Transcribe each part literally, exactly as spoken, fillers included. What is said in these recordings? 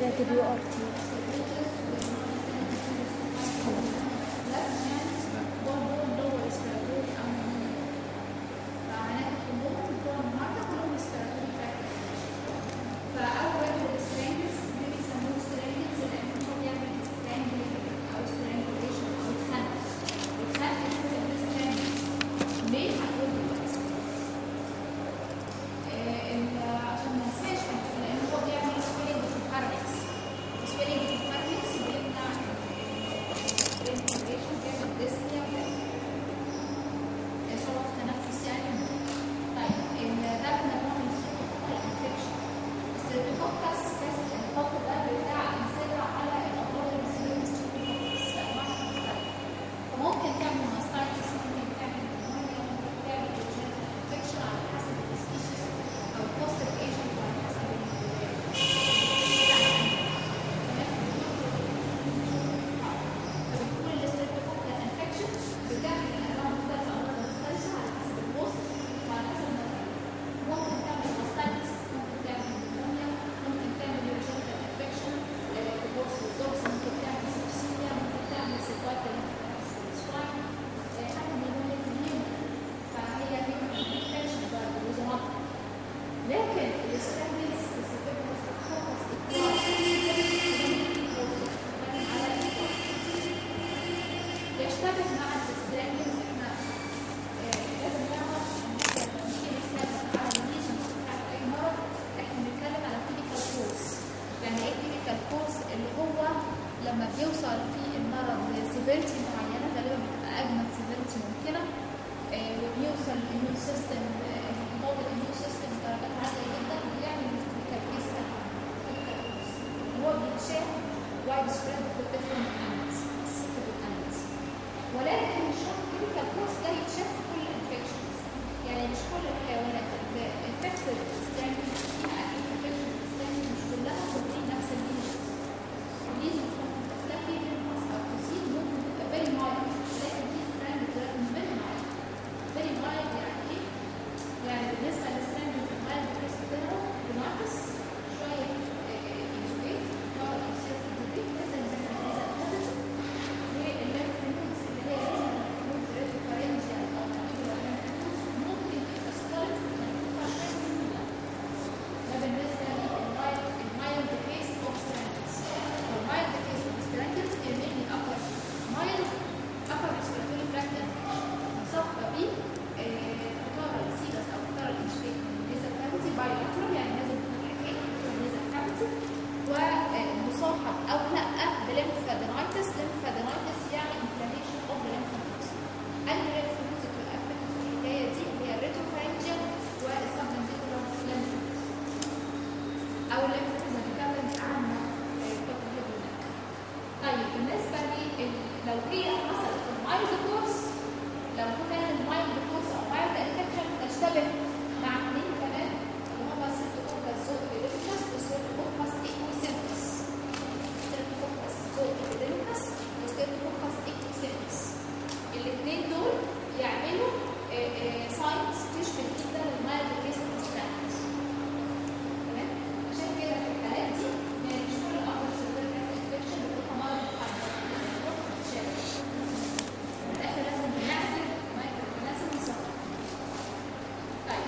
aspirated يو ار تي. طيب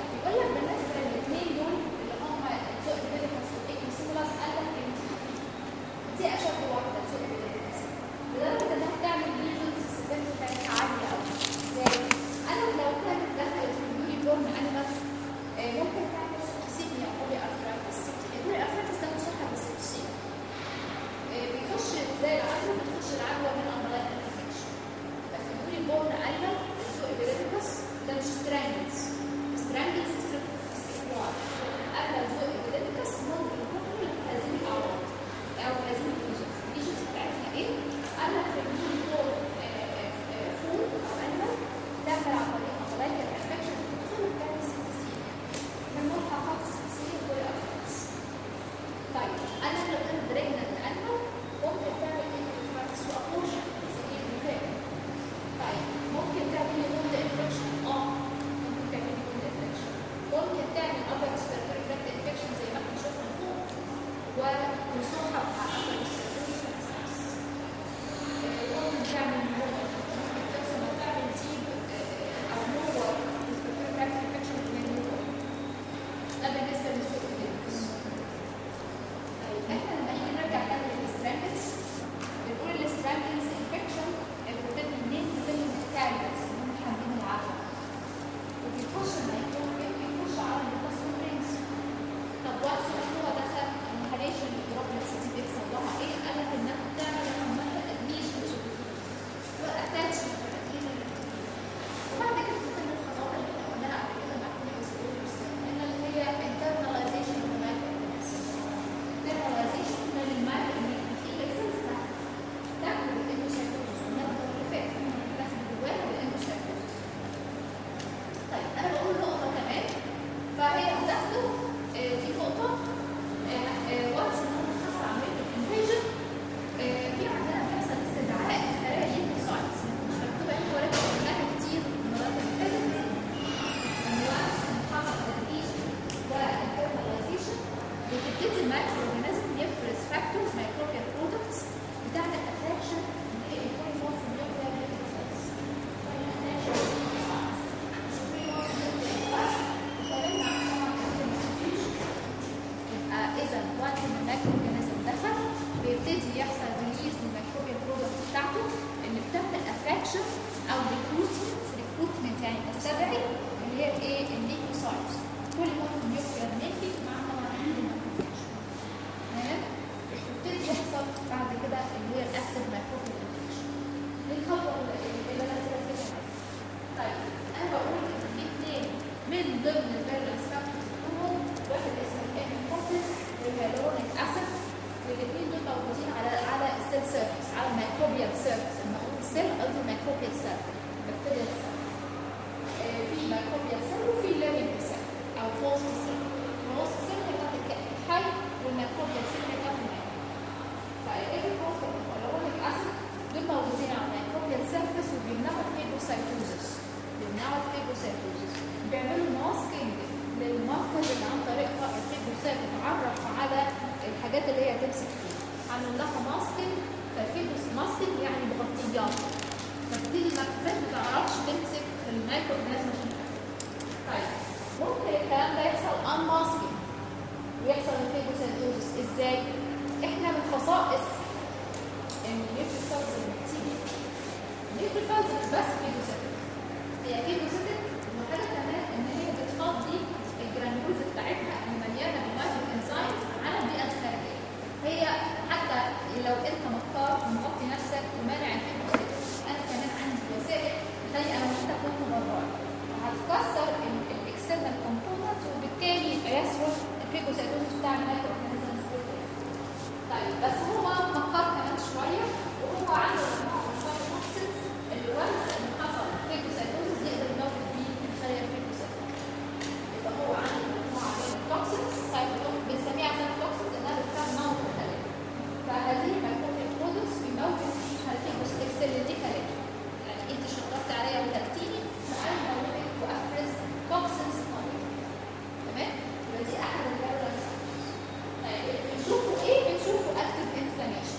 من ضمن الفيرلنس فاكتورز بتوعهم واحد اسمه الانفوكس والهيالورونيك اسيد، والاثنين دول موجودين على على السيل سيرفيس، على الميكروبيال سيرفيس. لما اقول سيل قصدي ميكروبيال سيل، بكتيريال سيل. في ميكروبيال سيل وفي ليفنج سيل او هوست سيل. الهوست سيل هي بتاعت الكائن الحي، والميكروبيال سيل هي بتاعت الميكروب. فالانفوكس والهيالورونيك اسيد دول موجودين على الميكروبيال سيرفيس وبيمنعوا الفيجوسايتوزس. بيمنعوا الفيجوسايتوزس، بيعملوا ماسكينج للمركز اللي عن طريقها الفيجوسايت تتعرف على الحاجات اللي هي تمسك فيها. عملوا لها ماسكينج، فالفيجوس ماسكينج يعني مغطيات، فبتيجي الميكروبات ما تعرفش تمسك في الميكرو اورجانيزم. طيب ممكن الكلام ده يحصل ان ماسكينج ويحصل الفيجوسايتوزس ازاي؟ احنا من خصائص النيوكليوسايتس اللي بتيجي النيوكليوسايتس مش بس فيجوسايت، هي فيجوسايت وحاجه كمان ان هي بتفضي الجرانيولز بتاعتها اللي مليانه بمايكرو انزيمز على البيئه الخارجيه. هي حتى لو انت مختار ومغطي نفسك ومانع الفيجوسايتوزس، انا كمان عندي وسائل زي انا وانت كنا مبرره وهتكسر الاكسترنال كومبوننتس وبالتالي يسهل الفيجوسايتوزس بتاع المايكرو اورجانيزمز. طيب بس هو فكر كمان شويه وهو عنده مجموعه من السايتوكسينز اللي وانس ان حصل فيجوسايتوزس يقدر يموت بيه الخلايا الفيجوسايتوزس. يبقى هو عنده مجموعه من التوكسينز سايتوكسينز بنسميها سايتوكسينز انها بتموت الخلايا. فهذه الميكروبيال برودكتس بيموت فيها الفيجوسايتوزس اللي دي خلايا. يعني انت شطرت عليا وتأتيني فانا موتك وافرز توكسينز قويه. تمام؟ يبقى دي احد الفيرلنس. طيب بنشوفوا ايه؟ بنشوفوا اكتف انفلاميشن.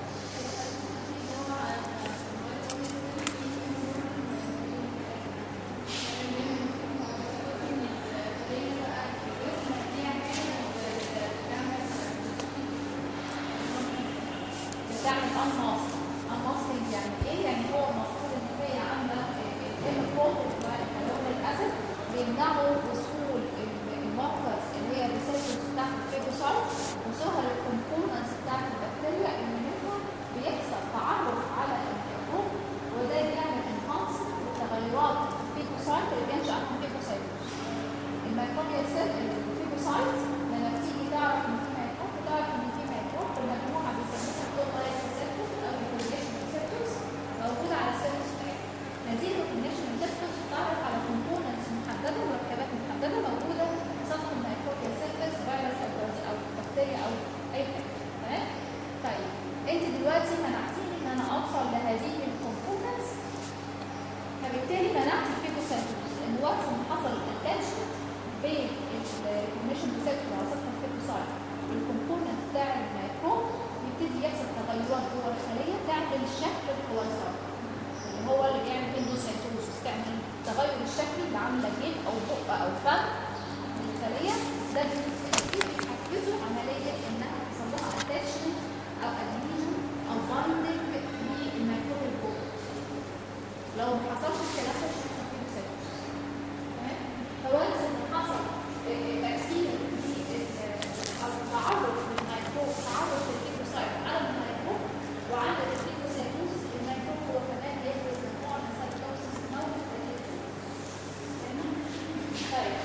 بتعمل انماسك. انماسكينج يعني ايه؟ يعني هو المفروض ان هي عامله الهيموكروتين والهيالورونيك اسيد بيمنعوا وصول الماركرز اللي هي الريسبتورز بتاعت الفيجوسايت وصولها للكومبوننتس بتاعت البكتيريا اللي منها بيحصل تعرف على الميكروب، وده بيعمل انهانس للتغيرات في الفيجوسايت اللي بينشأ عنها فيجوسايتوزس. الميكروبيال سيل الفيجوسايت لما بتيجي تعرف ان في ميكروب بتعرف ان في ميكروب المجموعه بيسموها بروتايد ريسبتورز او ريكوجنيشن ريسبتورز موجوده على السيلز بتاعتها. هذه الريكوجنيشن ريسبتورز بتعرف على كومبوننتس محدده ومركبات محدده موجوده في سطح الميكروبيال سيرفيس، فيروس او بكتيريا او اي حاجه. تمام؟ طيب انت دلوقتي منعتيني ان انا اوصل لهذه الكومبوننتس، فبالتالي منعت الفيجوسايتوزس. لان وقت ما حصل الاتاتشمنت بين الريكوجنيشن ريسبتور على سطح الفيجوسايت والكومبوننت بتاع الميكروب يبتدي يحصل تغيرات جوه الخليه تعمل الشكل القويصر اللي هو اللي بيعمل اندوسايتوزس، تعمل تغير الشكل اللي عامله جلد او بق او فم من الخليه. ده بيحفزوا عمليه انها يحصل لها اتاتشمنت او ادهيجن او بايندنج للميكروبيال برودكت. لو ما حصلش الكلام ده مش هيحصل فيجوسايتوزس. تمام؟ فوانس ان حصل تاثير او تعرف للميكروب، تعرف للفيجوسايت على الميكروب وعلى الفيجوسايتوزس، الميكروب هو كمان يفرز مجموعه من السايتوكسينز موجود في الفيجوسايت. تمام؟ طيب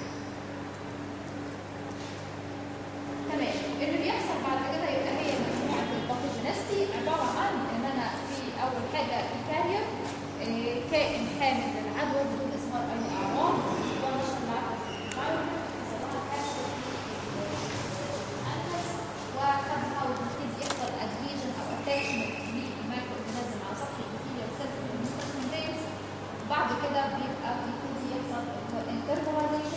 تمام. اللي بيحصل بعد كده يبقى هي مجموعه الباثوجينستي عباره عن ان انا في اول حاجه الكارير كائن حامل للعدوى بدون اظهار اي اعراض ونشر العدوى في الفيروس وخدها وبيبتدي يحصل ادهيجن او اتاشمنت للمايكرو اورجانيزم على سطح الابيثيليال سيلز المستخدم بيز. بعد كده بيبقى بيبتدي يحصل انترناليزيشن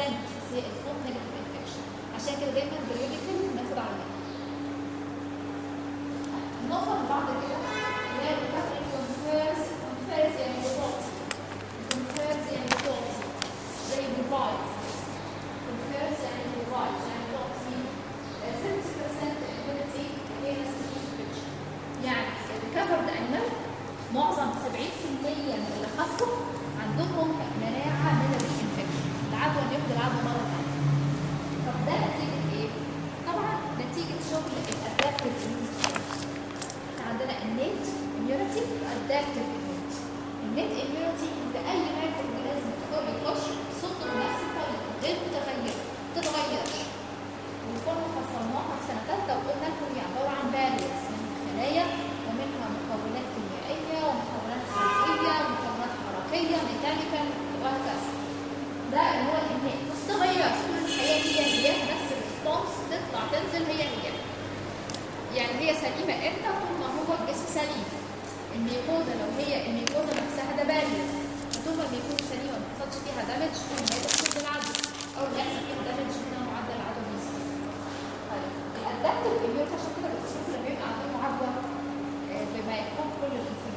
سبونت سبونت نيجاتيف انفكشن. عشان كده دايما بريوديكال ناخد عليها. النقطه اللي بعد كده اللي هي الكونفيرس. كونفيرس يعني بطاطي. كونفيرس يعني بطاطي زي بروفايد. كونفيرس يعني بروفايد يعني بطاطي ستين بالمية immunity against infection. يعني الريكفرد انيمال معظم سبعين بالمية من اللي خفوا عندهم مناعه من الانفكشن، العدوى ياخد العدوى مره ثانيه. طب ده نتيجه ايه؟ طبعا نتيجه شغل الادابتيف اميونيتي. احنا عندنا النيت اميونيتي والادابتيف اميونيتي. النيت اميونيتي انت اي مايكرو اورجانيزم يخش صوته بنفس الطريقه غير متغيره ما تتغيرش. وكنا فصلناها في سنه ثالثه وقلنا لكم هي عباره عن باريرز من الخلايا ومنها مكونات كيميائيه ومكونات حيويه ومكونات حركيه ميكانيكال وهكذا. ده اللي هو الانهاء ما تتغيرش، كل الحياه هي هي نفس الريسبونس تطلع تنزل هي هي. يعني هي سليمه امتى؟ طول ما هو الجسم سليم. الميكوزا لو هي الميكوزا نفسها ده بارير، طول ما الميكوزا سليمه ما حصلش فيها دامج طول ما هي تفقد العدوى او يحصل فيها دامج هنا معدل العدوى بيزيد. طيب الادابتيف اميونيتي عشان كده بتشوف لما بيبقى عندهم عدوى بما يكون كل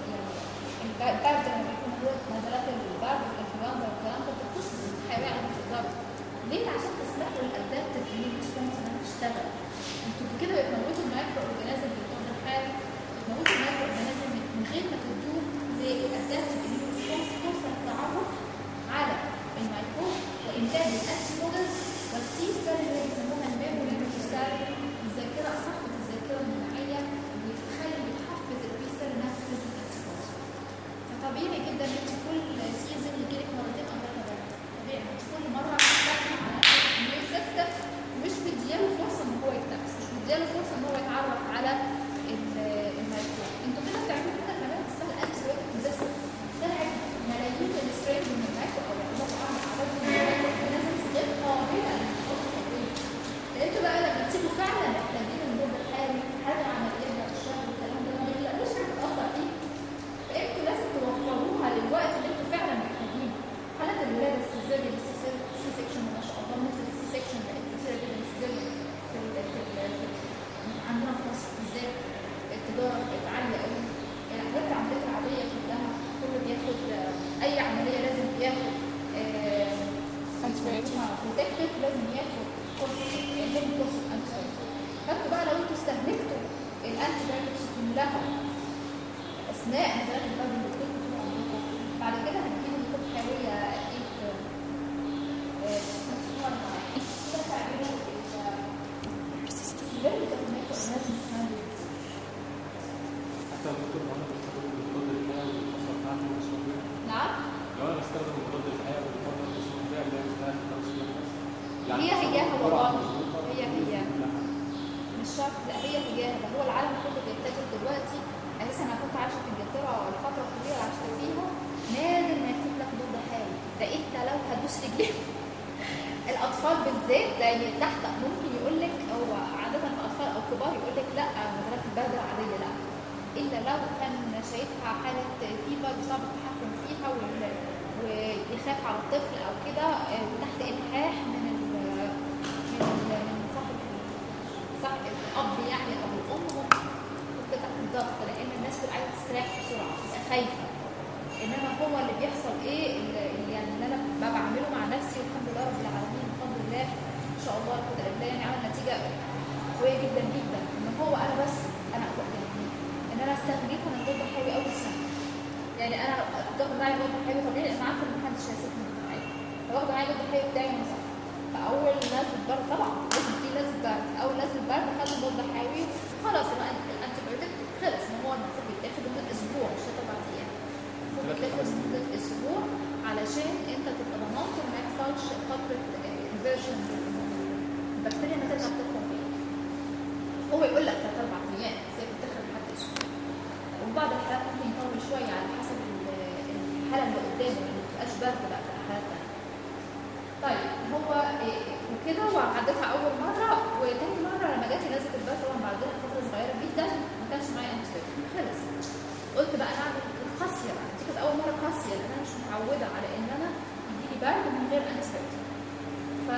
البرد لما يكون نزلات البرد والانفلونزا والكلام ده بتصبر الحيوان ما تقدرش. ليه؟ عشان تسمحوا للادابتيف اميونيتي ريسبونس انها تشتغل. انتوا كده بتموتوا المايكرو اورجانيزم في الوضع الحالي، بتموتوا المايكرو اورجانيزم من غير ما تدوه زي الادابتيف اميونيتي ريسبونس فرصه للتعرف على الميكروب وانتاج الانتي بوديز والتي سيل اللي بيسموها الميموري سيل، الذاكره صاحبه الذاكره المناعيه اللي بتخلي بتحفز البي سيل انها تفرز الانتي بوديز. فطبيعي جدا ان انت كل سيزون يجيلك مرتين او ثلاثه. طبيعي انت كل مره بتتكلم على الاميون سيستم مش مدياله فرصه ان هو يتنفس، مش مدياله فرصه ان هو يتعرف على الميكروب. انتوا كده بتعملوا كده كمان اسمها الانتي بايوتيك ريزيستنس. طلعت ملايين السترينز من الميكروب او الله اعلم عدد من الميكروب غير قابله للتطوير. انتوا بقى لما تيجوا فعلا محتاجين المضاد الحيوي في حاله عمليات بعد الشهر والكلام ده ما بتلاقوش حاجه تاثر فيه. فانتوا لازم توفروها للوقت اللي انتوا فعلا محتاجينه. حالات الولاده السيزيريان السي سيكشن ما شاء الله نسبه السي سيكشن بقت كتيره جدا السيزيريان في عندنا في مصر بالذات التجاره بقت عاليه قوي. الحاجات العمليات العاديه كلها كله بياخد اي عمليه لازم بياخد بروتكتيف لازم ياخد كورس لازم كورس انتي. فانتوا بقى لو انتوا استهلكتوا الانتي بايوتكس كلها اثناء نزلات البرد اللي كنتوا طول عمركم بعد كده هتجيبوا مضادات حيويه ايه حتى الدكتور وانا بستخدم المضاد الحيوي والفتره بتاعته والتصوير. نعم؟ لو انا بستخدم المضاد الحيوي والفتره التصوير اللي هي بتاعت التصوير بس. هي هياها والله هي هي مش شرط، لا هي هياها. ده هو العالم كله بيتجه دلوقتي. اساسا انا كنت عايشه في انجلترا الفتره الطويله اللي عشت فيها نادر ما يكون لك مضاد حيوي. ده انت لو هتدوس رجليك الاطفال بالذات لان تحت ممكن يقول لك او عاده في اطفال او كبار يقول لك لا نزلات البرد العاديه لا، الا لو كان شايفها حاله فيفر بصعب التحكم فيها ويخاف على الطفل او كده وتحت الحاح من ال من ال من صاحب صاحب الاب يعني او الام ممكن تحت الضغط لان الناس بتبقى عايزه تستريح بسرعه بتبقى خايفه. انما هو اللي بيحصل ايه اللي يعني اللي انا ببقى بعمله مع نفسي والحمد لله رب العالمين بفضل الله ان شاء الله القدر بالله يعني عمل نتيجه قويه جدا جدا. ان هو انا بس انا يعني ان انا استغنيت عن الضد الحيوي اول سنه. يعني انا باخد معايا الضد الحيوي طبيعي لان عارفه ان محدش هيسيبني من الحيوي، فباخد معايا الضد الحيوي بتاعي وانا صغيره. فاول نزله برد طبعا لازم في نزله برد، اول نزله برد خدت الضد الحيوي خلاص بقى الانتي بايوتيك خلص ان هو المفروض بيتاخد لمده اسبوع مش اربع ايام. المفروض بيتاخد لمده اسبوع علشان انت تبقى ضمنت ان ما يحصلش فتره انفيرجن البكتيريا ما ترجع تدخل فيها. هو يقول لك ثلاث اربع ايام بس هي بتدخل لحد اسبوع. وبعض الحالات ممكن يطول شويه على حسب الحاله اللي قدامه اللي ما بتبقاش برد بقى في الحالات الثانيه. طيب هو وكده وعدتها اول مره وتاني مره لما جات لي نزله البرد طبعا بعد فتره صغيره جدا ما كانش معايا انتي بايوتيك خلص. قلت بقى انا اعمل قاسيه بقى دي كانت اول مره قاسيه لان انا مش متعوده على ان انا يجي لي برد من غير انتي بايوتيك.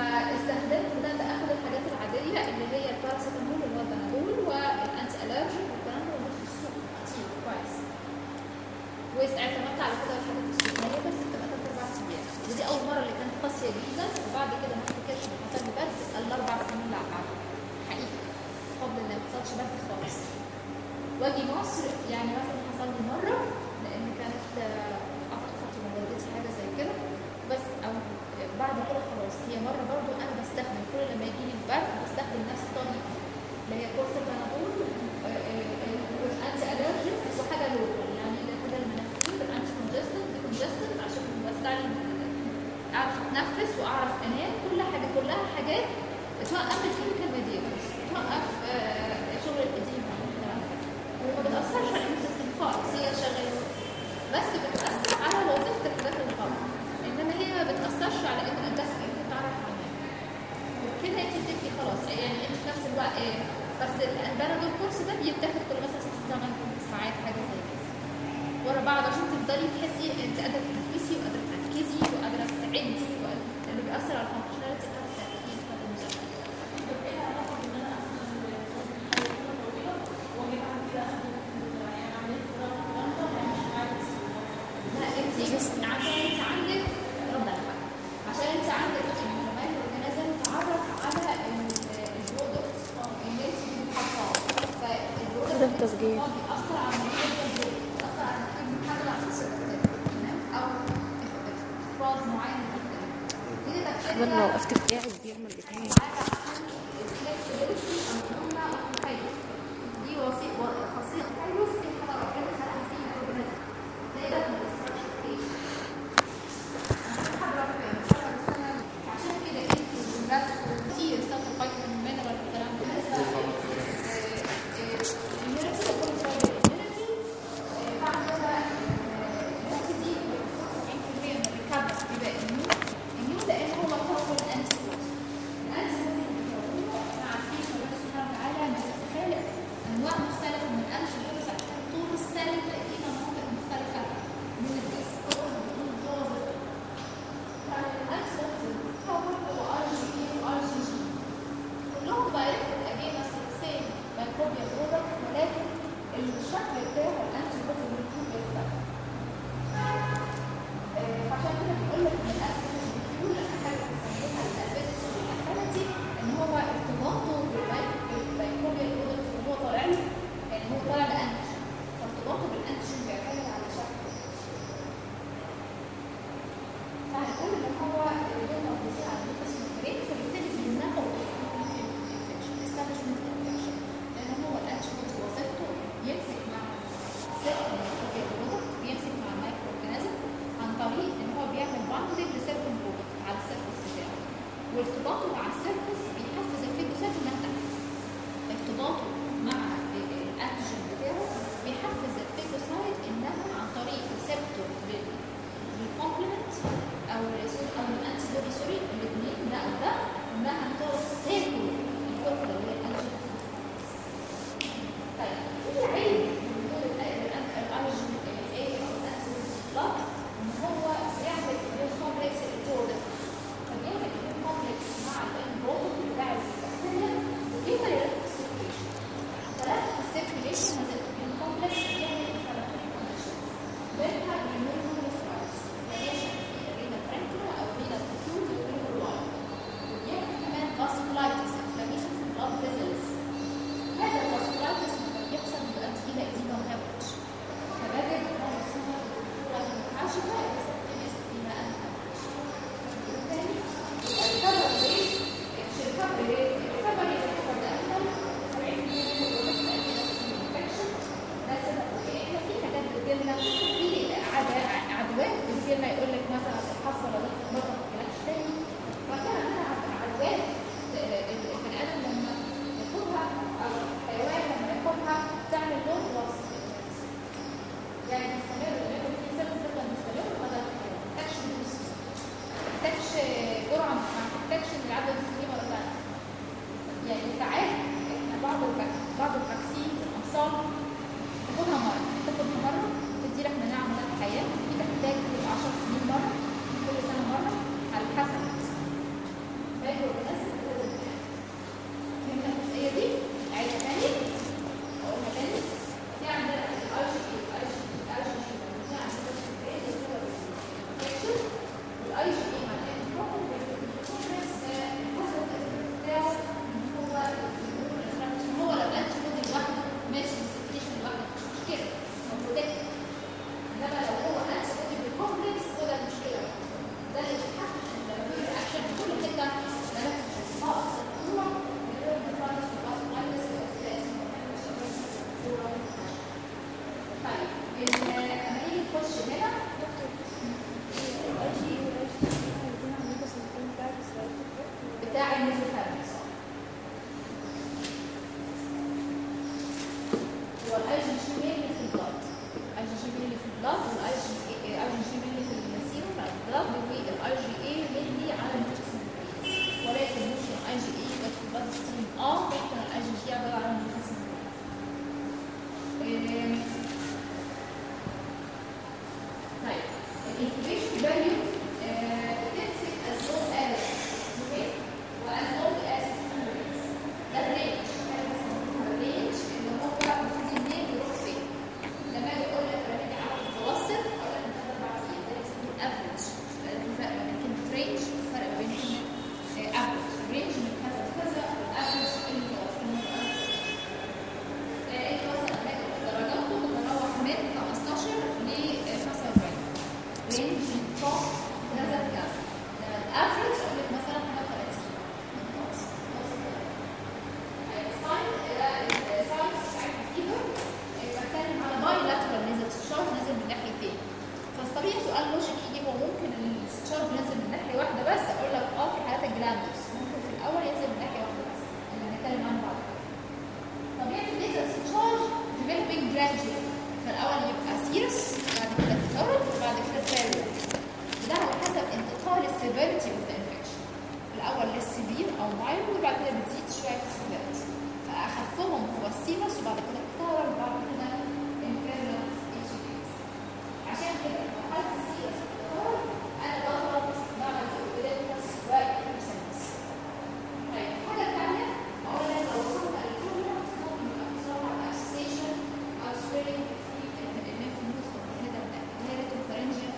مصر يعني مثلا حصل لي مره، لان كانت اعتقد والدتي حاجه زي كده، بس او بعد كده خلاص هي مره برضو انا بستخدم كل لما يجي لي البرد بستخدم نفس الطريقه اللي هي كورس البنادول والانتي الرجيك، بس حاجه لوكال يعني كده المناخير بالانتي كونجستنت كونجستنت عشان بستعمل اعرف اتنفس واعرف انام، كل حاجه كلها حاجات توقف الكيميكال ميديتورز، توقف شغل القديم وما بتاثرش على السيستم خالص، هي شغاله بس بتاثر على وظيفه الحاجات الغلط، انما هي ما بتاثرش على ان الجسم انت تعرف عنها وكده انت بتدي خلاص يعني انت في نفس الوقت ايه. بس البنادول الكورس ده بيتاخد كل مثلا ست ثمان ساعات حاجه زي كده ورا بعض عشان تفضلي تحسي انت قادره تنفسي وقادره تركزي وقادره تعدي، اللي بيأثر على الفانكشناليتي بتاعت التركيز بتاعت المذاكره. طب ايه العلاقه بان انا اخد فتره طويله واجي بعد كده اخد يعني عمليه رابطه يعني مش عايز؟ لا انت عشان انت عندك رد على حاجه، عشان انت عندك الهرمونات الاورجانيزم تعرف على البرودكت اللي انت بتحطها، فالبرودكت بيأثر على الموضوع بيأثر على حاجه على اساس تمام او افراز معين انا لو وقفت بتاعي بيعمل بتاعي دي وظيفه خاصيه تايروس في حاجه ربنا خلقها فيه اورجانيزم زي ده عشان كده انت بس كتير صوت فيتامين مينرال والكلام ده الاميونيتي بتكون زي الاميونيتي بعد كده الاميونيتي دي سبعين بالمية من الريكابس بيبقى اميون اميون لان هو كون انتي بودي الانتي بودي اللي بيكونه احنا عارفين ربنا سبحانه وتعالى بيخلق انواع مختلفه من الانتي بوديز عشان طول السنه تلاقينا مناطق مختلفه من الجسم كلهم بيكون جوه الانتي بوديز بتتكون هو ار جي بي وار جي جي كلهم دايركت اجينست سيم ميكروبيال برودكت، ولكن الشكل بتاع الانتي بوديز بيكون بيختلف. عشان كده بيقول لك ان الانتي بيقول لك حاجه بنسميها الافكت والاكتيفيتي ان هو ارتباطه بالميكروبيال برودكت اللي هو طالع له، يعني هو طالع لانتيجين فارتباطه بالانتيجين بيعتمد على شكله. فهنقول ان هو دول موجودين على القسم الكريم فبالتالي بيمنعوا الانفكشن استابلشمنت انفكشن، لان هو الانتيجين وظيفته يمسك مع سيركل الميكروبيال برودكت، بيمسك مع المايكرو اورجانيزم عن طريق ان هو بيعمل باندنج لسيركل برودكت على السيرفس بتاعه، وارتباطه مع السيرفس بيحفز الفيجوسايت انها تحت. ارتباطه مع الانتيجين بتاعه بيحفز الفيجوسايت انها عن طريق ريسبتور للكومبلمنت او او الانتي بودي سوري الاثنين ده او ده انها تاكل الكتله اللي هي الانتيجين. طيب في عيب من دول الانتيجين ايه او الانتي بلوك ان هو بيعمل كومبلكس البرودكت، فبيعمل كومبلكس مع البرودكت بتاع البكتيريا وكده يرفع السيركيليشن. فلازم السيركيليشن هتبقى الكومبلكس بيعمل انفلاماتوري كونديشن منها النيورونال فرايز فاريشن في الرينا برانكولا او الرينا بروتيوز والرينا لاين ده عين ميزوفارنكس. هو الاي جي جي ميل في البلاد، الاي جي جي ميل في البلاد والاي جي اي جي جي ميل في السيروم على البلاد، والاي جي اي ميل على الميوكس، ولكن مش الاي جي اي بس في البلاد ستريم. اه ممكن الاي جي جي عباره عن الميوكس. طيب الانكيبيشن فاليو تمسك as long as اوكي واز لونج از ده الرينج، الرينج اللي هو المفروض منين يروح فين. لما اجي اقول لك راجع على المتوسط اقول لك من اربع ايام، ده اسمه الافرج. الفرق ما بين كلمه رينج والفرق ما بين كلمه افرج. الرينج من كذا لكذا، الافرج المتوسط. انت مثلا درجاته بتتراوح من خمستاشر ل خمسة واربعين، رينج من فوق كذا لكذا. لما الافرج اقول لك مثلا حاجه ثلاثين متوسط. الساين الساين بتاعت الفيبر بتكلم على باي لاترال نزل ستشارج نازل من ناحيتين. فالطبيعي سؤال لوجيك يجي هو ممكن الستشارج ينزل من ناحيه واحده بس، اقول لك اه في حالات الجلاندوس ممكن في الاول ينزل من ناحيه واحده بس اللي هنتكلم عنه بعد كده. طبيعه النزل ستشارج developing gradually، فالاول يبقى سيرس بعد كده تتورد وبعد كده تتورد. ده على حسب انتقال السيفيرتي اوف ذا انفكشن، الاول للسيفير او مايلد وبعد كده بتزيد شويه في السيفيرتي. فاخفهم هو السيرس وبعد كده التورد وبعد كده انترنال اكسبيرينس. عشان كده في حاله السيرس والتورد انا بضغط بعمل اوبريتس واكسبيرينس. طيب الحاجه الثانيه اقول لك لو وصلنا للكورنر ممكن يبقى بسرعه اسيشن او سويلنج في الليمف نودز والهيدا الهيريتو فارنجيال.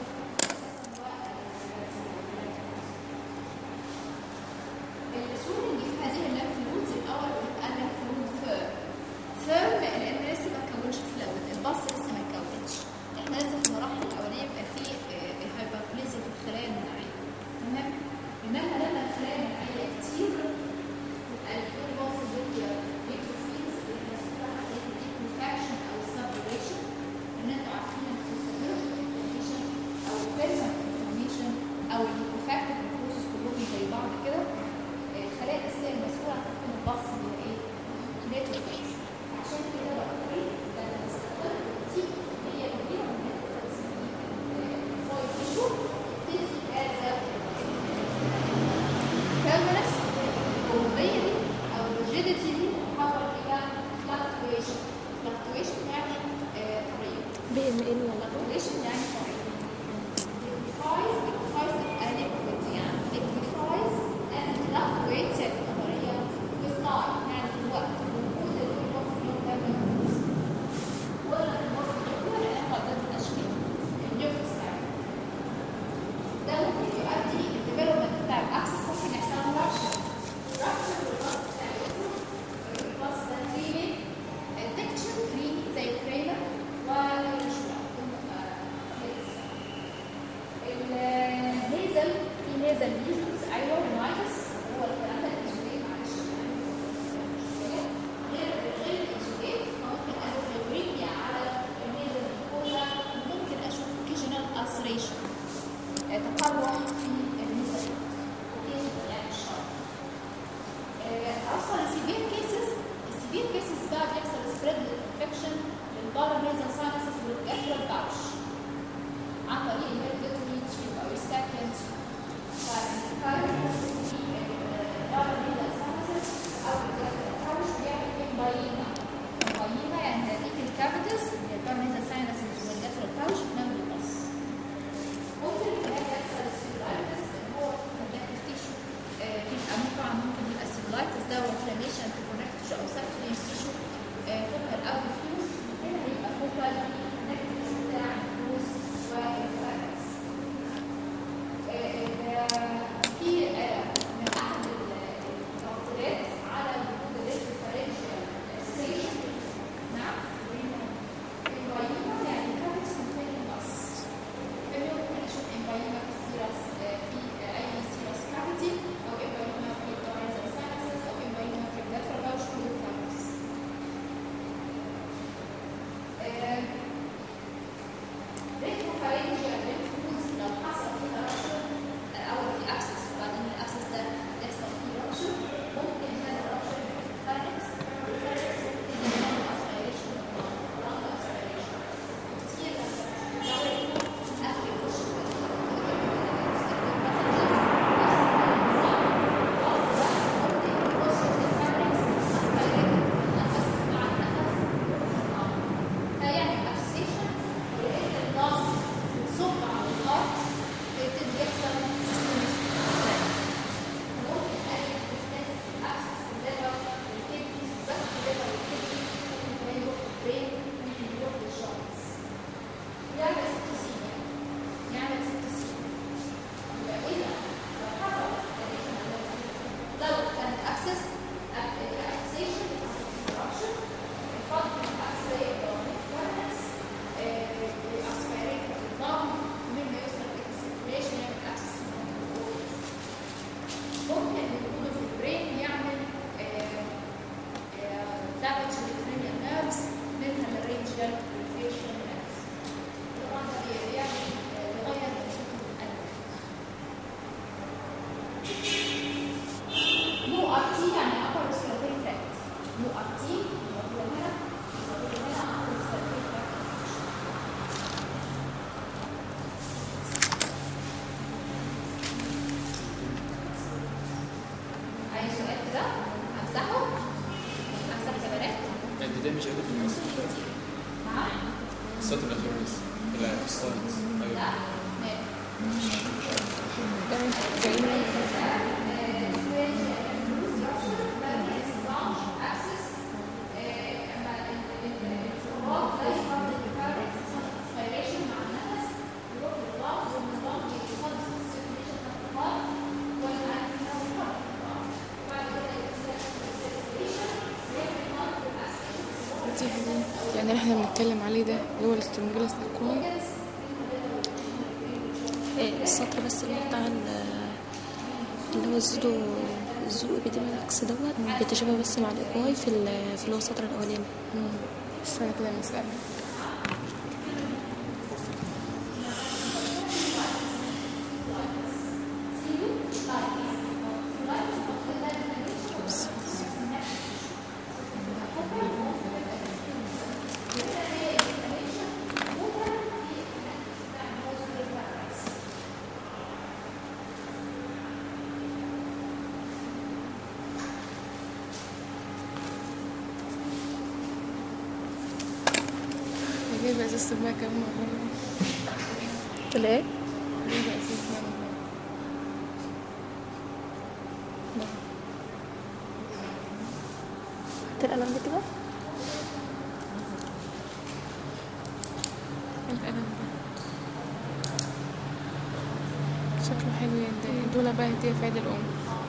السويلنج في هذه الليمف نودز الاول بيبقى الليمف نود فيرم فيرم لان لسه ما كونش فلويد، الباص لسه ما كونش. احنا لسه في المراحل الاوليه يبقى في هايبربليزيا في الخلايا المناعيه، تمام؟ انما لما الخلايا المناعيه كتير يبقى الباص بيبقى نيوتروفيلز اللي مسؤوله عن الانفكشن او السبريشن، ان انتوا عارفين الانفكشن او البيرسنت انفلاميشن او الانفكتيف بروسيس كلهم زي بعض كده. الخلايا الاساسيه المسؤوله عن تكوين الباص هي ايه؟ نيوتروفيلز. عشان كده بقول ده الاستخدام الروتين هي كبيره من النيوتروفيلز الفايل تيشو تنزل هذا كاميرس قوميه او ريجيديتي دي تتحول الى فلكتويشن. فلكتويشن يعني تغير، بي ام ان ولا فلكتويشن يعني تغير. liquefies liquefies تبقى liquid يعني liquefies and fluctuates يعني تغير with time يعني في الوقت. وجود الوصف ده ولا الوصف ده لان قدرت التشكيل النيوكليس بتاعه ده ممكن يؤدي للديفلوبمنت بتاع الاكسس، ممكن يحصل له رابشر رابشر والباص بتاع الباص ده كريمي التكتشر كريمي زي الكريمه والشوكولاته. الهيزل في هيزل ليجنز ايوه والمايتس هو الكلام ده الاكزوجين معلش غير غير الاكزوجين ممكن اشوف البريميا على الهيزل الكولا، ممكن اشوف اوكيجنال السريشن تقرح في الهيزل اوكيجنال يعني الشرط. اصلا السيفير كيسز السيفير كيسز بقى بيحصل سبريد للانفكشن للباراميزال ساينسز والافرال باوش عن طريق الهيريديتري تيوب او السكند. فالباراميزال ساينسز او الافرال باوش بيعمل امبايما. امبايما يعني نتيجه الكافيتس اللي الباراميزال ساينسز والافرال باوش بنعمل القص. ممكن كمان يحصل السيلولايتس اللي هو كونكتيف تيشو، بيبقى ممكن ممكن يبقى السيلولايتس ده وانفلاميشن في كونكتيف تيشو او سبتينيوس تيشو فوكال او ديفيوز. هنا هيبقى فوكال كونكتيف تيشو بتاع الفلوس والفاكس. في من احد المعطيات على وجود الريفرنشال ستيشن نعم امبايما يعني كافيتس كونتيننج بس. ممكن اشوف امبايما في السيرس في اي سيرس كافيتي او امبايما في الباراميزال ساينسز او امبايما في الجاترال باوش كل الكافيتيز. تي يعني upper respiratory tract. يو ار تي موجودة هنا موجودة هنا upper respiratory tract. أي سؤال كده؟ أمسحه؟ أمسح يا بنات؟ البداية مش عارف الناس نعم؟ السطر الأخير بس لا في السلايدز أيوه لا يعني اللي احنا بنتكلم عليه ده اللي هو الاسترونجلس اكواي. إيه السطر بس اللي هو بتاع اللي هو الزودو الزودو ابيديميكس دوت بيتشابه بس مع الاكواي في في اللي هو السطر الاولاني. استنى كده مسألة. جايبة ازازة الماء كمان مرة. قلت ايه؟ جايبة ازازة الماء مرة. هات القلم ده كده. القلم ده شكله حلو يا دول بقى هدية في عيد الأم.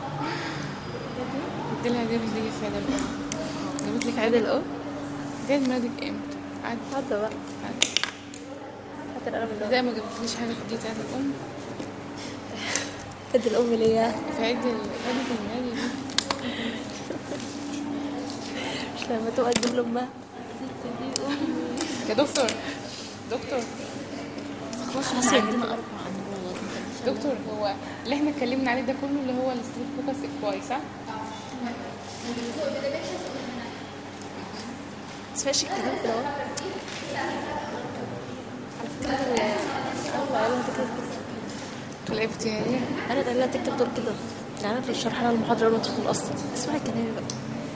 اديلها هدية في عيد الأم. جابت لك عيد الأم؟ عيد ميلادك امتى؟ عاد عدى بقى. عاد هات القلم ده. زي ما جبتليش حاجة في عيد الأم. عيد الأم ليه؟ في عيد عيد الميلاد دي. مش لما تبقى تجيب لأمها. يا دكتور دكتور خلاص يا جماعة. دكتور هو اللي احنا اتكلمنا عليه ده كله اللي هو الستريت فوكس اكواي صح؟ متسمعش الكلام ده. على فكرة أنا قايلة تكتب تقول ايه بتاعي؟ أنا قايلة تكتب دور كده. يعني أنا شرح لها المحاضرة وأنا تدخل أصلا. اسمعي كلامي بقى.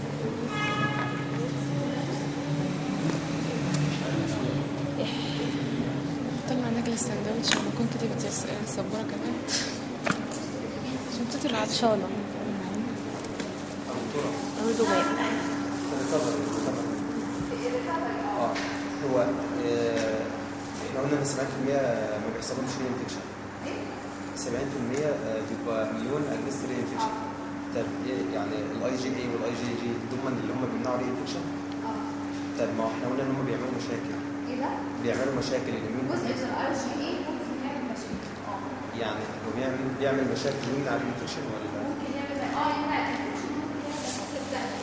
طلع ناكل السندوتش وما كنت كتبت السبورة كمان. شنطتي العطشة. عطشانة. أريد ماء. اه هو آه، احنا قلنا ان سبعين في المية ما بيحصلهمش ري انفكشن. سبعين في المية بيبقى مليون اجنست ري انفكشن. طب ايه يعني الاي جي اي والاي جي جي دول اللي هم بيمنعوا ري انفكشن؟ طب ما احنا قلنا ان هم بيعملوا مشاكل. ايه ده؟ بيعملوا مشاكل الاميون. جزء من الار جي اي ممكن يعمل مشاكل. اه يعني هو بيعمل بيعمل مشاكل يمنع ري انفكشن ولا لا؟ ممكن يعمل اه يمنع الانفكشن. ممكن يعمل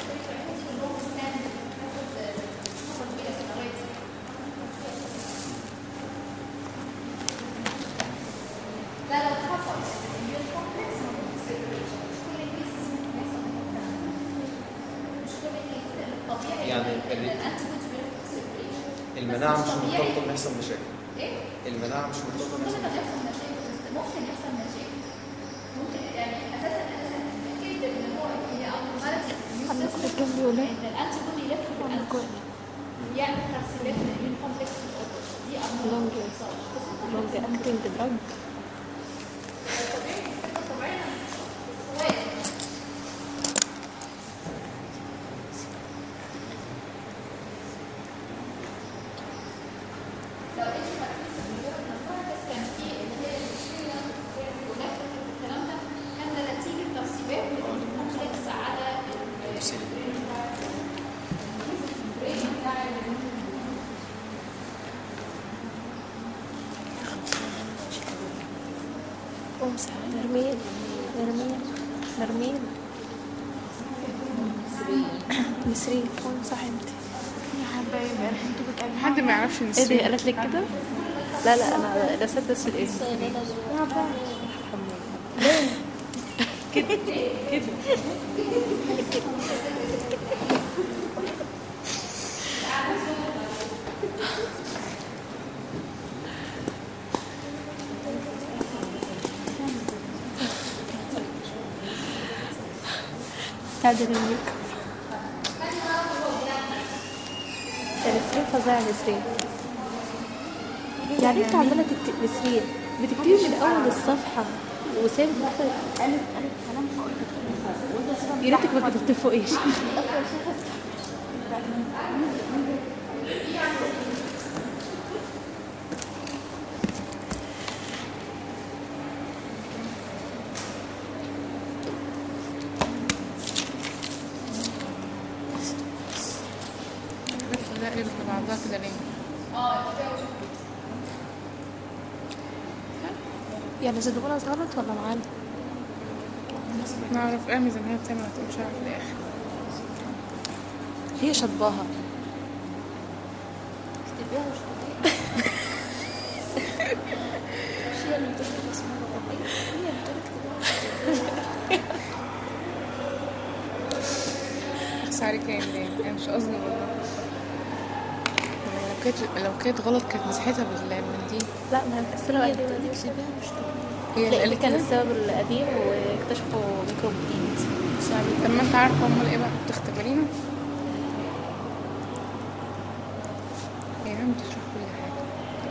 لا لو حصل الاميون كومبلكس موجود في السيركيوليشن مش كل الكيسز ممكن يحصل منها مش كل الكيسز الطبيعي يعني الانتي بودي بيدخل في السيركيوليشن المناعة مش مرتبطة ان يحصل مشاكل. ايه؟ المناعة مش مرتبطة ان ممكن يحصل يحصل مشاكل بس ممكن يحصل مشاكل ممكن يعني اساسا اساسا اكيد ان هو هي اوتوماتيك ان الانتي بودي يلف بالانتي يعمل ترسيبات للاميون كومبلكس في الاوتو دي امراض ما بتحصلش لونج اكتنج دراج. امسح نرمين نرمين نرمين نسرين امسح انت يا حبايبي انتوا بتقلبوا حد ما يعرفش ايه نسرين. دي قالت لك كده؟ لا لا انا رسمت بس الاسم. كده كده هذا الميك نسرين فظيعة نسرين. يعني انت عمالة تكتب نسرين بتكتبي من اول الصفحة وسايبة في اخر الف الف كلام فوق. يا ريتك ما كتبت فوقيش. لا ايه بعضها كده ليه؟ يعني زدونا غلط ولا معانا؟ نعرف امز ان هي بتعمل هتمشي في الاخر. هي شطباها. اكتبيها مش تكتبيها. مش هي اللي بتكتب اسمها. هي اللي بتكتب. اخس عليك يا ايمان، انا مش قصدي والله. لو كانت لو كانت غلط كانت مسحتها بالمنديل. لا ما هي مكسرة بقى. تكتبيها مش هي اللي قالت كان كده؟ السبب القديم واكتشفوا ميكروب جديد. طب ما انت عارفه امال ايه بقى بتختبرينه؟ هي هم بتشرح كل حاجه.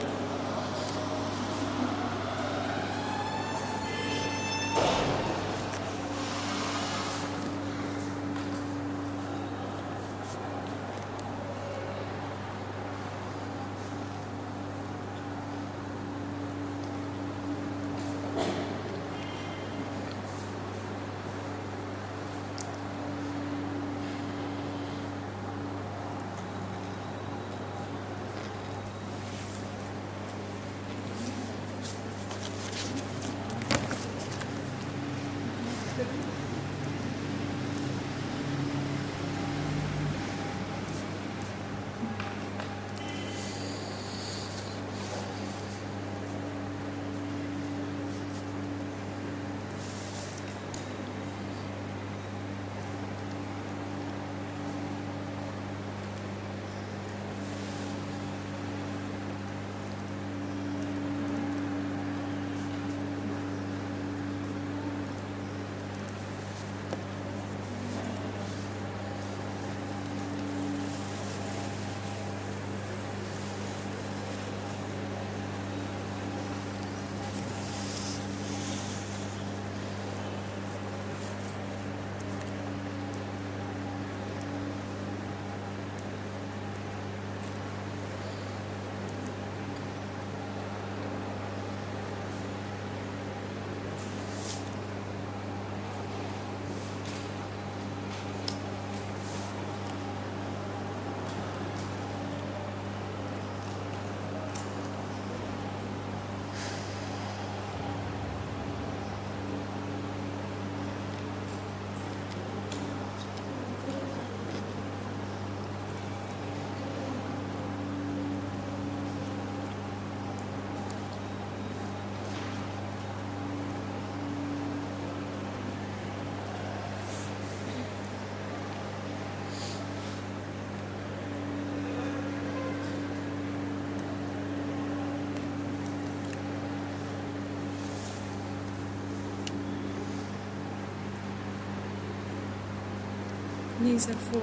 نيزل فوق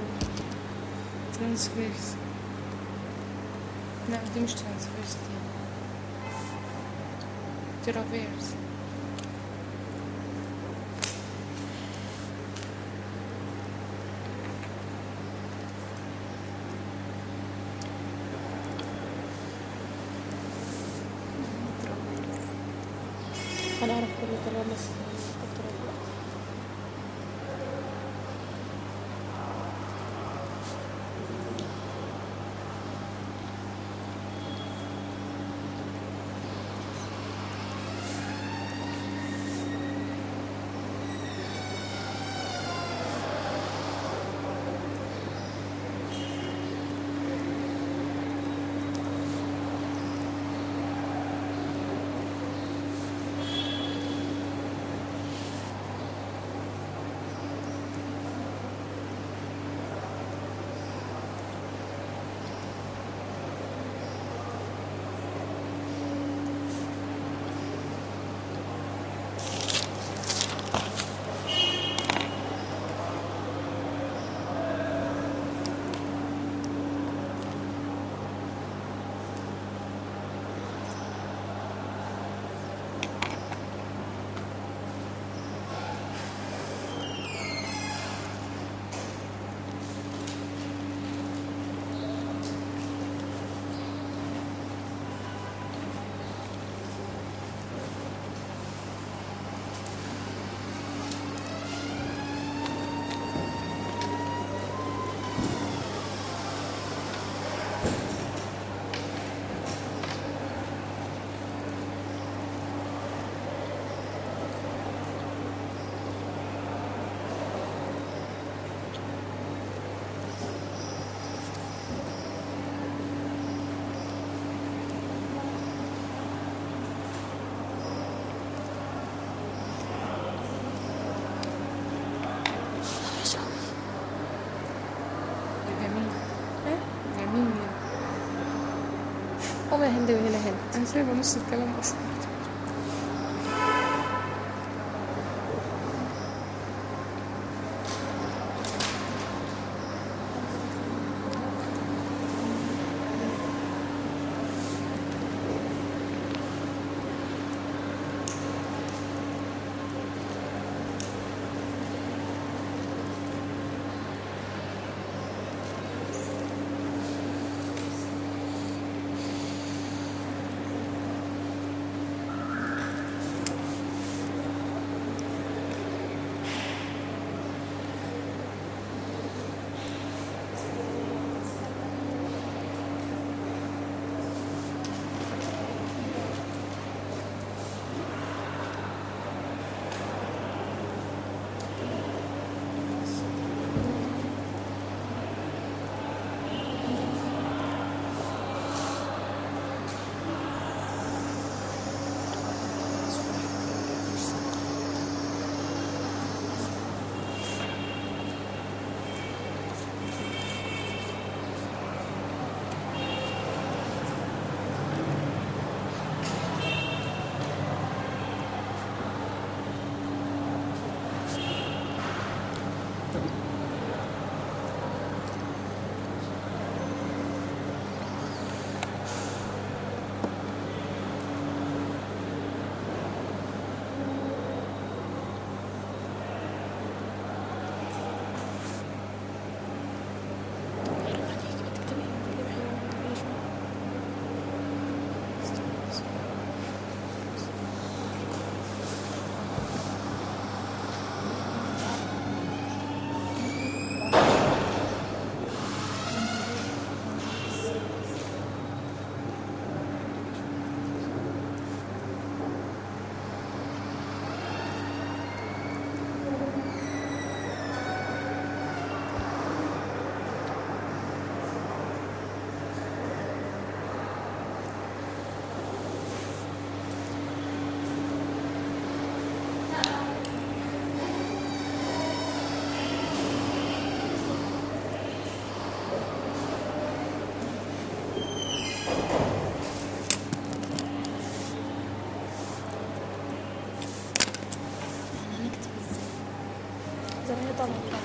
ترانسفيرس. لا دي مش ترانسفيرس، دي ترافيرس. هنعرف كل كلام بس قوم يا هند هنا هنا. انا سايبه نص الكلام اصلا. طبعا.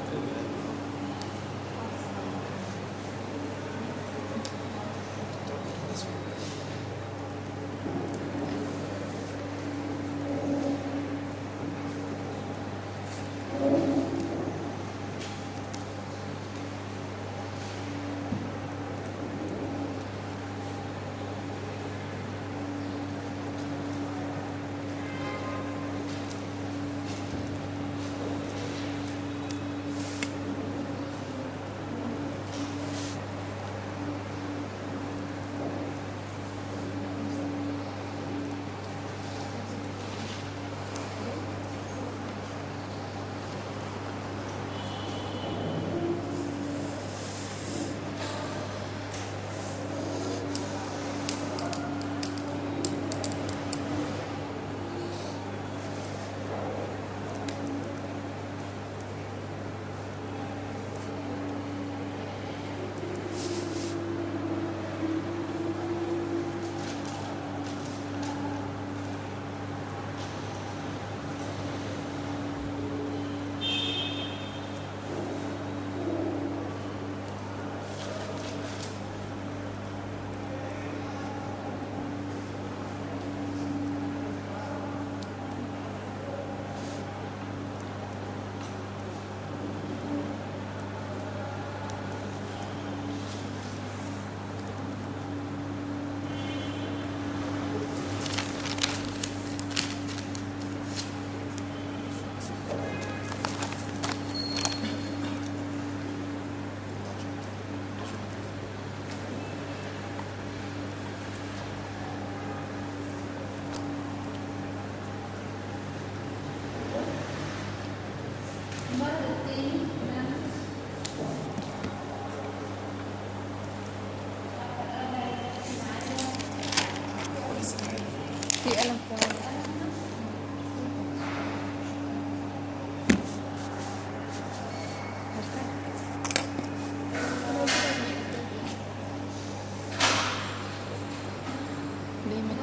في قلم كمان.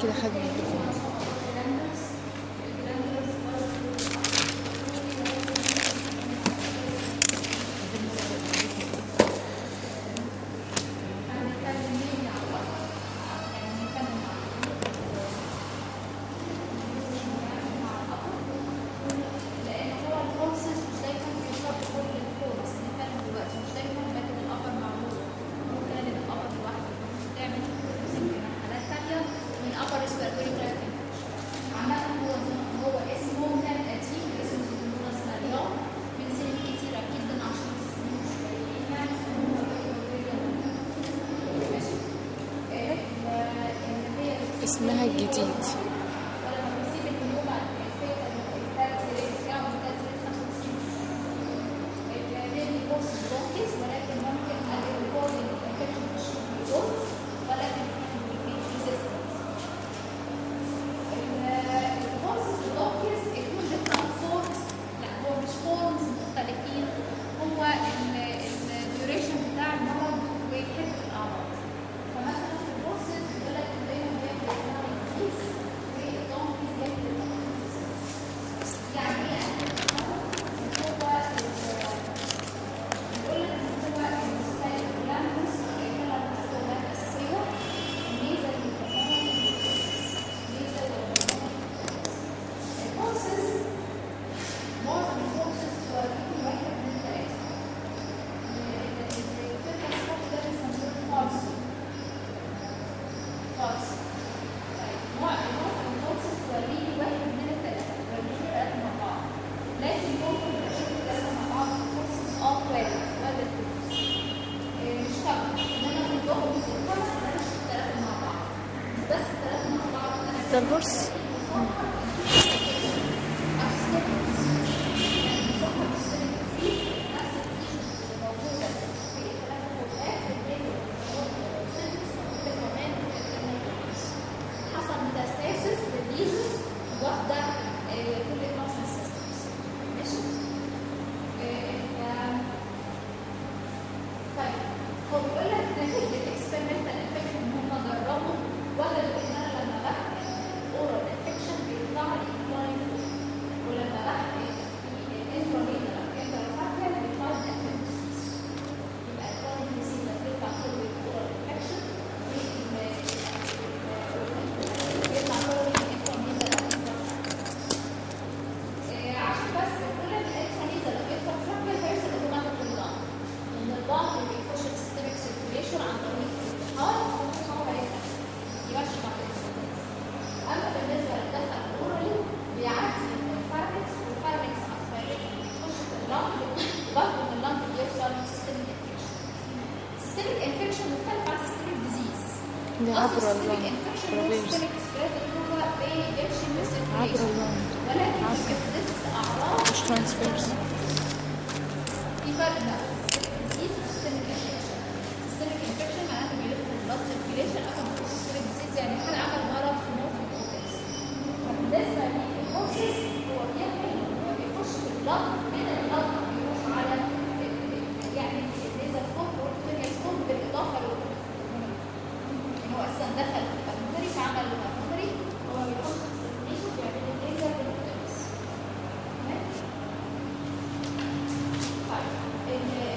كده خدنا الدخول. اسمها الجديد. ده البورس. دي عبر اللون عبر اللون مش ترانسفيرس. في فرق بقى ديزيز وسيستميك انفكشن. سيستميك انفكشن معناته بيلف في البلاد سيركيليشن اكتر من سيستميك ديزيز، يعني حد عمل مرض في مخ الكورتكس. بالنسبه للكورتكس هو بيعمل هو بيخش في البلاد، من البلاد بيروح على يعني الليزر فوق والكورتكس فوق بالاضافه لل هو اصلا دخل في البلمونري فعمل البلمونري، هو بيخش في السيركيليشن بيعمل الليزر بالكورتكس. طيب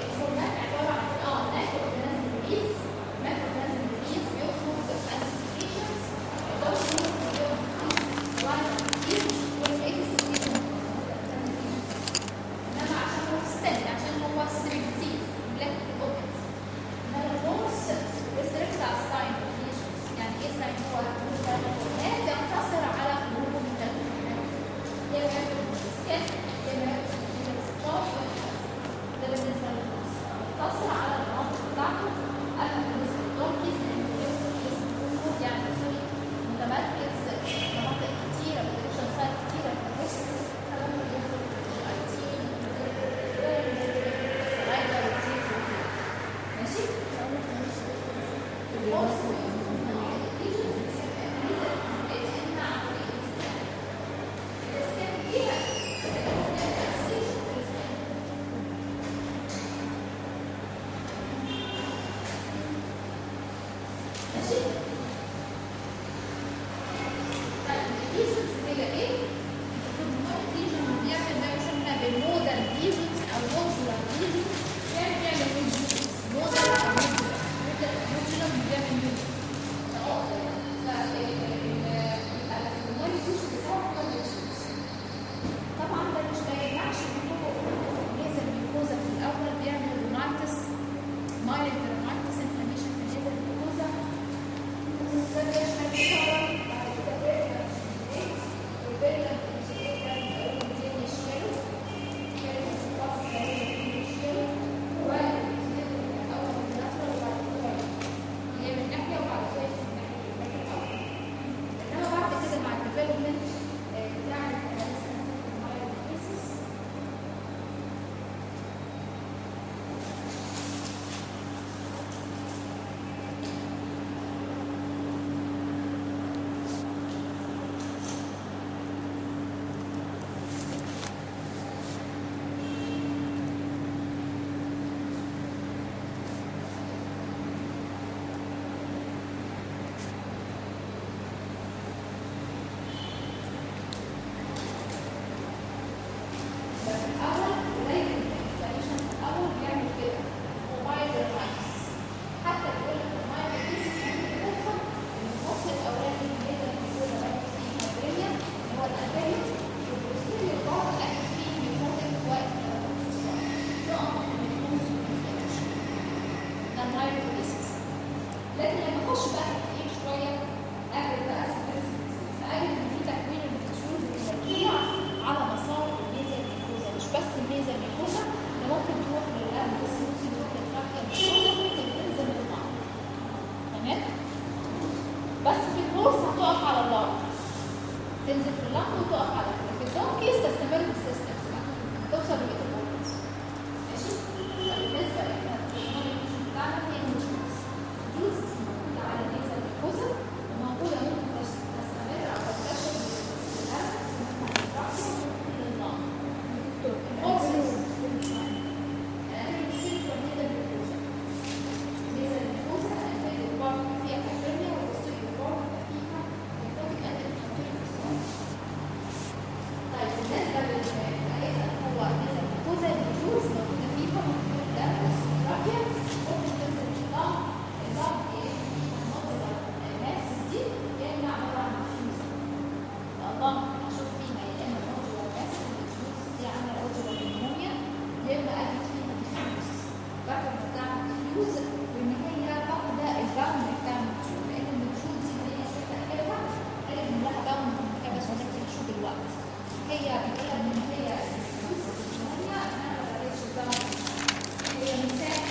نخش بقى في ايه شويه قبل بقى فقال ان في تكوين التشوز الكليه على مسار الميزه الميكوزا، مش بس الميزه الميكوزا، ده ممكن تروح للقلب بس ممكن تروح للتراكيه الميكوزا، ممكن تنزل للمعده. تمام؟ بس في البورس هتقف على اللارج، تنزل في اللارج وتقف على كده. في الدونكيز تستمر في السيستمز توصل لبقيه الاورجنز. ماشي؟ فبالنسبه للتكنولوجي بتاعنا هي مش بس جوز موجوده على الميزه الميكوزا وموجوده ممكن تستمر او تنتشر للقلب اسمها التراكيه وممكن لللارج. الاورجنز انا بنسيب الميزه الميكوزا. الميزه الميكوزا البارت فيها كابيليا والستيريو بارت فيها يكون قلب خطير في الصوت. طيب بالنسبه للميزه هو الميزه الميكوزا الجوز موجوده فيها ممكن القلب التراكيه ممكن تنزل النظام النظام ايه؟ الموضوع الماسس دي يا اما عباره عن ديفيوز. الله اشوف فيها يا اما موضوع الماسس الديفيوز دي عامله موضوع النمونيا يا اما اجد فيها ديفيوز. بعد ما تعمل ديفيوز وان هي فاقده الباوند بتاع النتشول، لان النتشول دي اللي هي شايفه اخرها قالت ان لها باوند محتاجه بس ولكن شو دلوقتي هي بتقول ان هي الديفيوز النمونيا انا ما بقتش باوند هي مساحه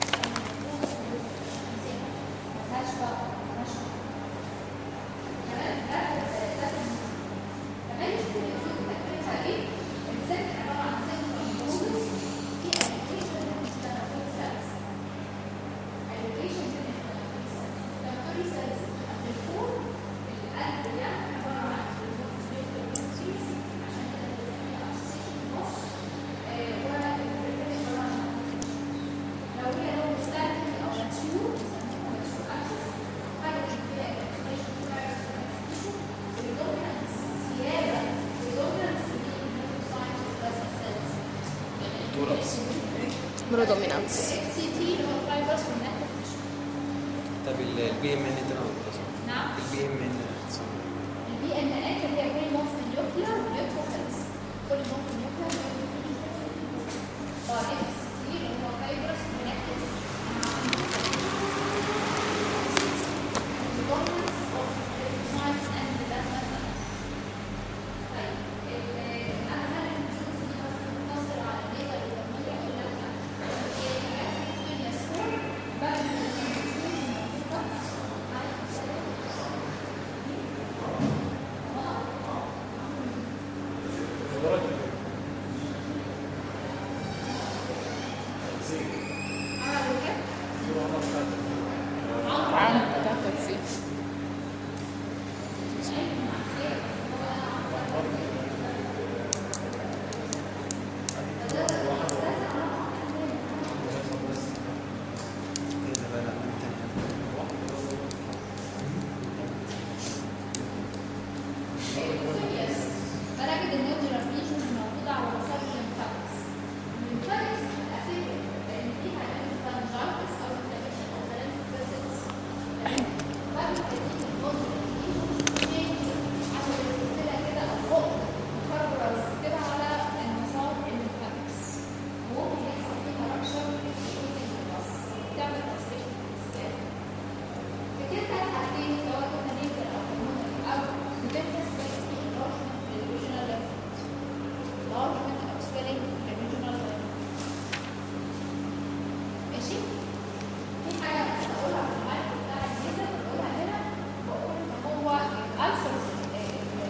ملهاش باوند ملهاش كمان ده كمان يشوف النتشول تكلفها ايه؟ السن عباره عن سن كومبوزس في ابلكيشن للانفلاماتوري سيلز. ابلكيشن للانفلاماتوري سيلز. الانفلاماتوري سيلز بتكون القلب يعني عباره عن الفيروسيز عشان كده بنسميها اسوسيشن نص والريفريش عباره عن لو هي لو ستاتيك او ماتيور بنسميها ماتيور اكسس حاجه فيها الانفلاميشن فايروس والدومينانس زياده والدومينانس للنيوروساينس والبلازما سيلز. برودومينانس. سي تي اللي هو الفايبرز والنكتيف تيشو. طب البي ام ان ده اختصار نعم. البي ام ان اختصار البي ان ان اللي هي بوليمورف نيوكلير نيوتروفيلز. بوليمورف نيوكلير طيب اف سي تي اللي هو فايبرز والنكتيف الدومينانس اوف النيوروساينس اند البلازما سيلز. طيب انا هل الجزء دي بس مقتصر على الميزه الهرمونيه ولا لا؟ هي الدنيا سكور بعد ما عام بتاع التنسيق. كده بقى لا من تاني. بنجد النيوترال ريجنز موجوده على وسائل الليمفاتكس. الليمفاتكس بتبقى لان فيها الليمفانجايتس او انفلاميشن او lymph vessels. بعد ما تزيد النيوترال ريجنز عشان السلسله كده او بؤر مخرج كده على المسار الليمفاتكس. وممكن يحصل فيها رابشر تعمل تسريح السكان. في كده الحالتين سواء كنا نيزل او هرمونال او بالنسبه للريجنال ليمفوت لارجمنت او سويلنج للريجنال ليمفوت. ماشي؟ في حاجه مش هقولها في المايك بتاع النيزل بقولها هنا بقول ان هو الالسر في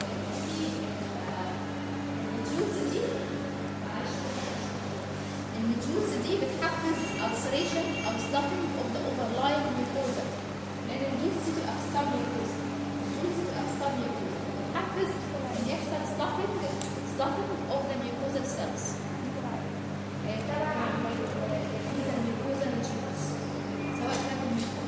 الجوز دي معلش الجوز دي بتحفز ulceration او stuffing of the overlying mucosa. لان الجوز دي بتبقى في السب mucosa. الجوز دي بتبقى في السب mucosa بتحفز ان يحصل stuffing stuffing of the mucosal cells. تبع الميزه الميكوزا الجوز سواء كانت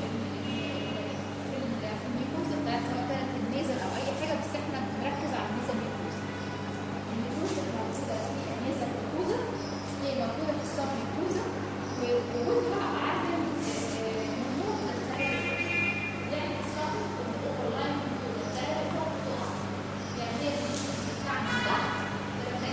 في الميكوزا بتاعت سواء كانت النيزل او اي حاجه بس احنا بنركز على الميزه الميكوزا. الميكوزا الموجوده في الميزه الميكوزا هي موجوده في السب ميكوزا ووجودها عدم هرمون الثيرويد يعني اصابه الاوفرلاين ميكوزا الثيرويد تقع يعني هي بتعمل ضغط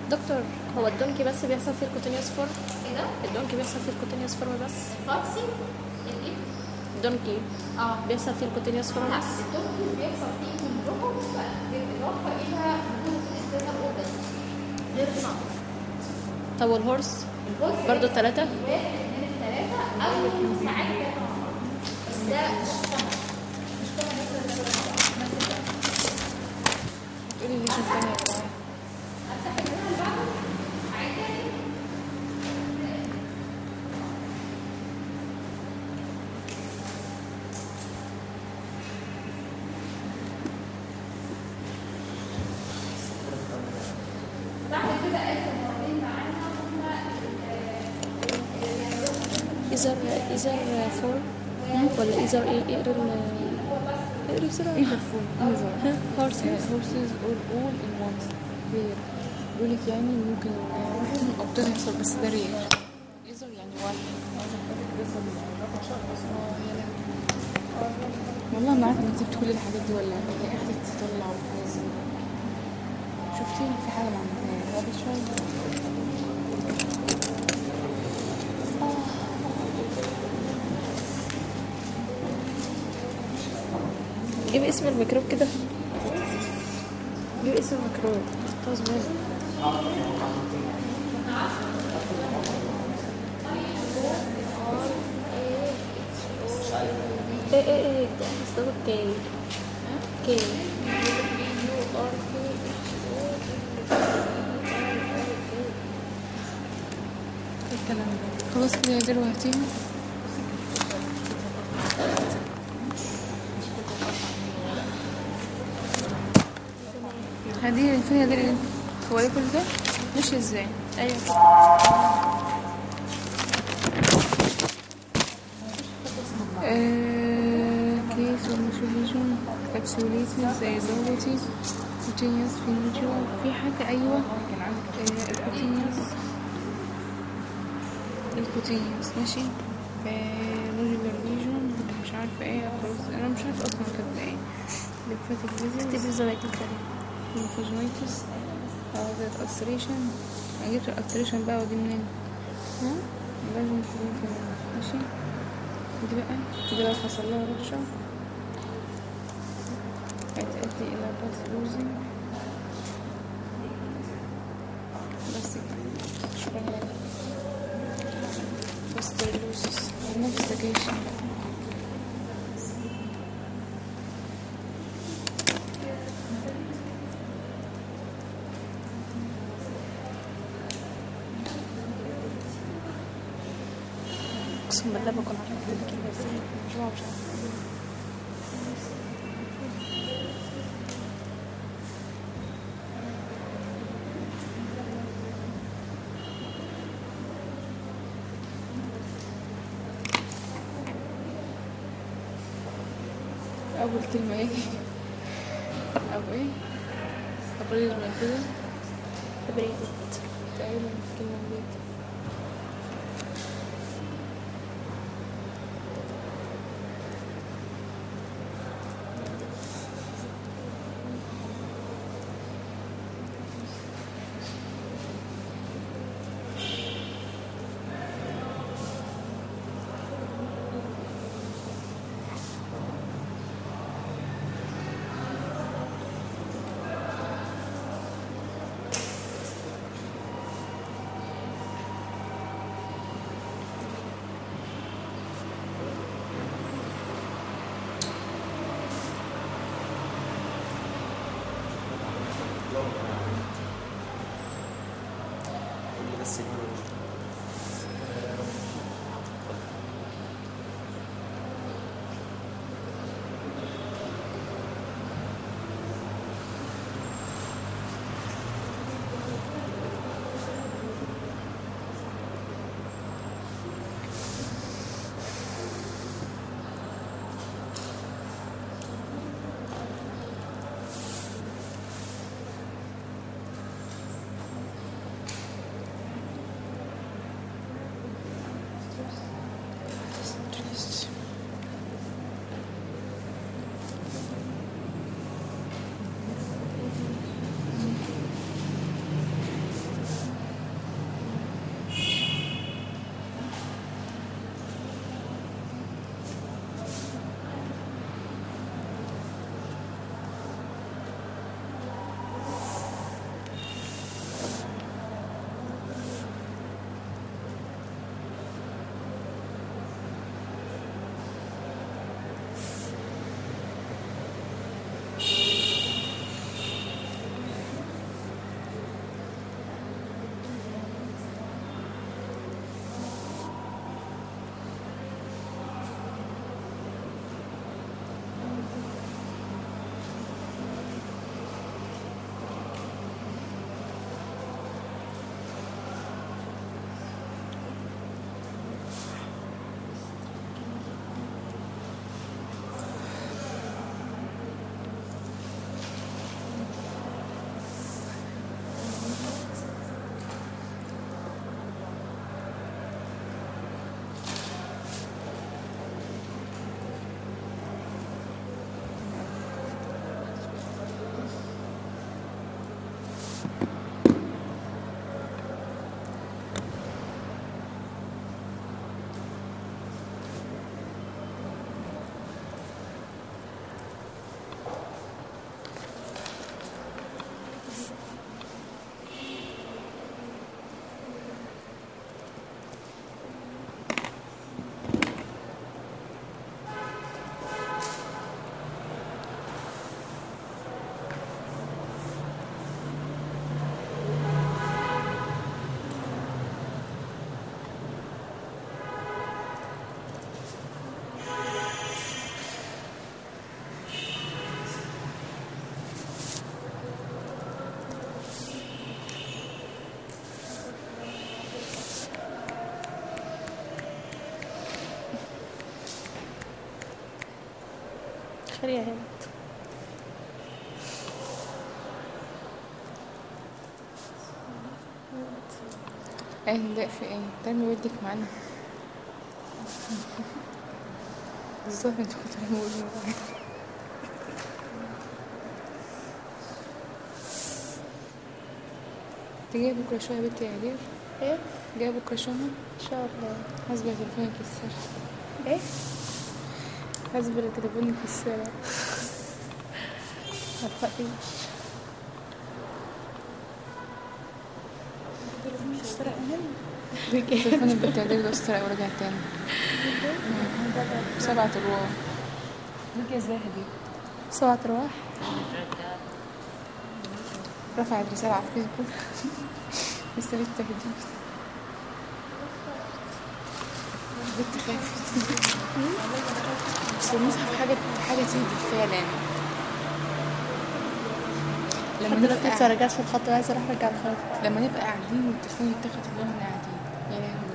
دكتور هو الدونكي بس بيحصل فيه الكوتينيوس فورم؟ ايه ده؟ الدونكي بيحصل فيه الكوتينيوس فورم بس؟ فاكسي ايه؟ الدونكي اه بيحصل فيه الكوتينيوس فورم لا بس؟ الدكتور بيحصل فيه من روحه بالاضافه الى وجود الانترنال اورجنز غير النقط. طب والهورس؟ الجزء برضه الثلاثة؟ واحد من الثلاثه او ساعات ثلاثه مع بعض بس ده مش طبعا مش طبعا مثلا مثلا تقولي ليه كان تاني يا جماعه؟ امسح الجزء اللي بعده عادي تاني. بعد كده اخر مرتين معانا هما إيزر إيزر فورم ولا إيزر إيه؟ اقرا ال اقرا بسرعة. ايه مفهوم ايزر ها هورسز هورسز اور اول ان وانس رير بيقولك يعني ممكن واحد او تحصل بس ده رير ايزر يعني واحد والله ما عارفه انت كل الحاجات دي ولا هي قاعده تطلع وتنزل شفتي في حاجه ما عملتهاش هذا شويه جيب اسم الميكروب كده. جيب اسم الميكروب. خلاص بقى. ايه ايه ايه ده مستوى التاني كي يو ار بي الكلام ده خلاص كده يا دلوقتي هدي فين يا دلوقتي هو ايه كل ده ماشي ازاي ايوه كيس ومشوهيشن كابسوليتي زي زوبوتي كوتينيوس فينيجو في حاجة أيوة الكوتينيوس الكوتينيوس ماشي نوجولار ريجون مش عارفة ايه خلاص أنا مش عارفة أصلا كاتبة ايه ليمفاتيك تكتبي فيزيز الزوايد الكريم ليمفوجينيتس أو ذا الألسريشن أنا جبت الألسريشن بقى ودي منين؟ ها؟ لازم نشوفين كمان ماشي دي بقى دي لو حصل لها رشة هتؤدي إلى باس لوزنج بس كده شكرا لك باسترلوسيس انفستيجيشن اقسم بالله بكون عارفه اكتب كده ازاي مش عارفة أول كلمة ايه؟ أو ايه؟ أبريد من كده ابريدت تقريبا كلمة بريد بس خير يا هند. ايه نضايق في ايه؟ ترمي ودك معانا. بالظبط انت كنت رامي ودك معانا. انت جايه بكره شويه يا بنتي يا عدير؟ ايه جايه بكره شويه؟ ان شاء الله. حاسبه تليفونك يكسر. ايه حاسبه تليفونك يكسر. ما تخافيش. مش سرق مني. تليفون البنت يا عدير ده اشترق ورجع تاني. سبعة ارواح. ليك ازاي هدي؟ سبعة ارواح. رفعت رسالة على الفيسبوك. لسه بنت تهديد. بنت خافت. بس المصحف حاجة حاجة تيجي فعلا. لما لما نبقى دلوقتي قاعد- لسه رجعت في الخط وعايزه اروح ارجع الخط. لما نبقى قاعدين والتليفون يتاخد اللي احنا قاعدين. يا لهوي.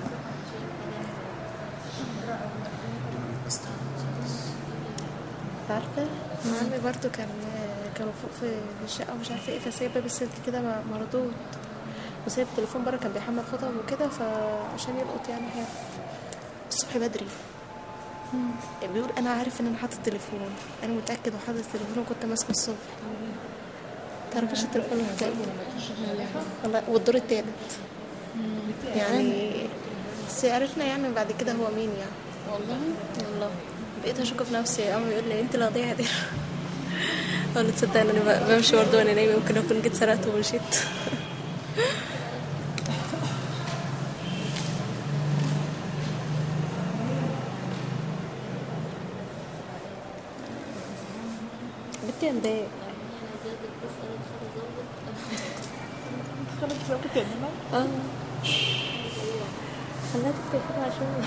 عارفه عمي برضو كان كانوا فوق في الشقه ومش عارفه ايه، فسايب باب السلك كده م- مردود، وسايب التليفون بره، كان بيحمل خطب وكده فعشان يلقط يعني حاجه الصبح بدري. بيقول انا عارف ان انا حاطط التليفون، انا متاكد وحاطط التليفون وكنت ماسكه الصبح. تعرفيش التليفون اللي والله، والدور التالت يعني. بس عرفنا يعني بعد كده هو مين يعني. والله والله بقيت اشك في نفسي. عمي بيقول لي انت اللي هتضيع دي. اقول له تصدق ان انا ب- بمشي برضه وانا نايمه، ممكن اكون جيت سرقت ومشيت. بنتي مضايق. خلص ظبط يا جماعه. اه خليها تكتب عشان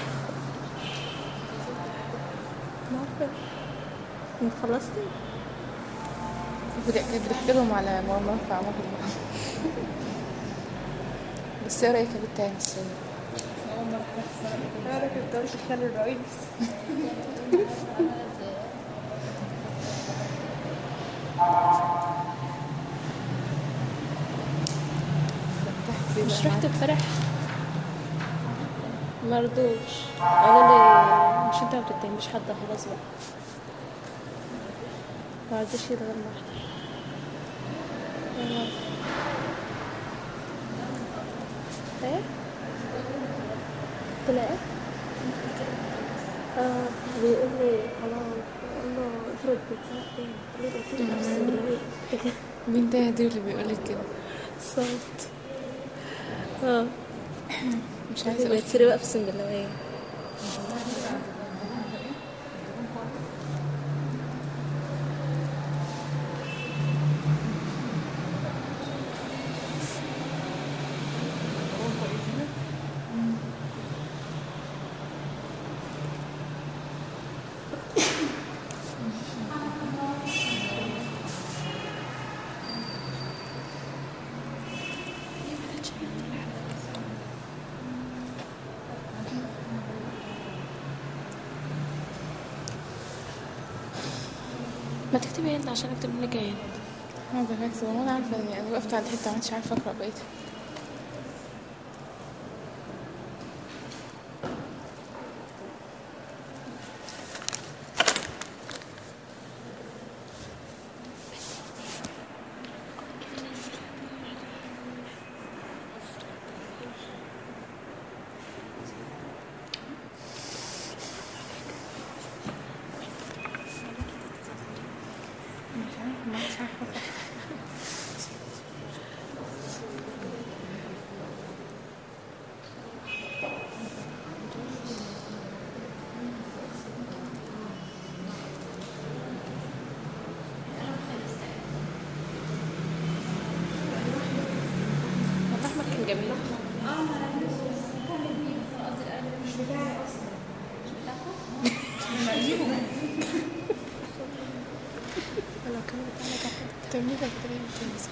ما عارفه. انت خلصتي؟ كانت بتحكي لهم على مواقف عملهم. بس ايه رايك يا بنت يا نسرين؟ انا كنت قلت خالي الرئيس. مش رحت امبارح مرضوش، قالوا لي مش انت ما بتتهمش حد خلاص بقى، ما رضيش يتغير لوحده. آه. ايه طلع ايه؟ اه بيقول لي خلاص، بقول له افرض بتساعد تاني، قال لي قلت لي اقسم بالله مين ده يا دير اللي بيقول لك كده؟ صوت. اه مش عايزه اقول بتصيري بقى اقسم بالله ايه. ما تكتبي انت عشان اكتب منك ايه. هذا هكذا وانا عارفه يعني وقفت على الحته ما كنتش عارفه اقرا بقيتها. تمرين تمرين تنس.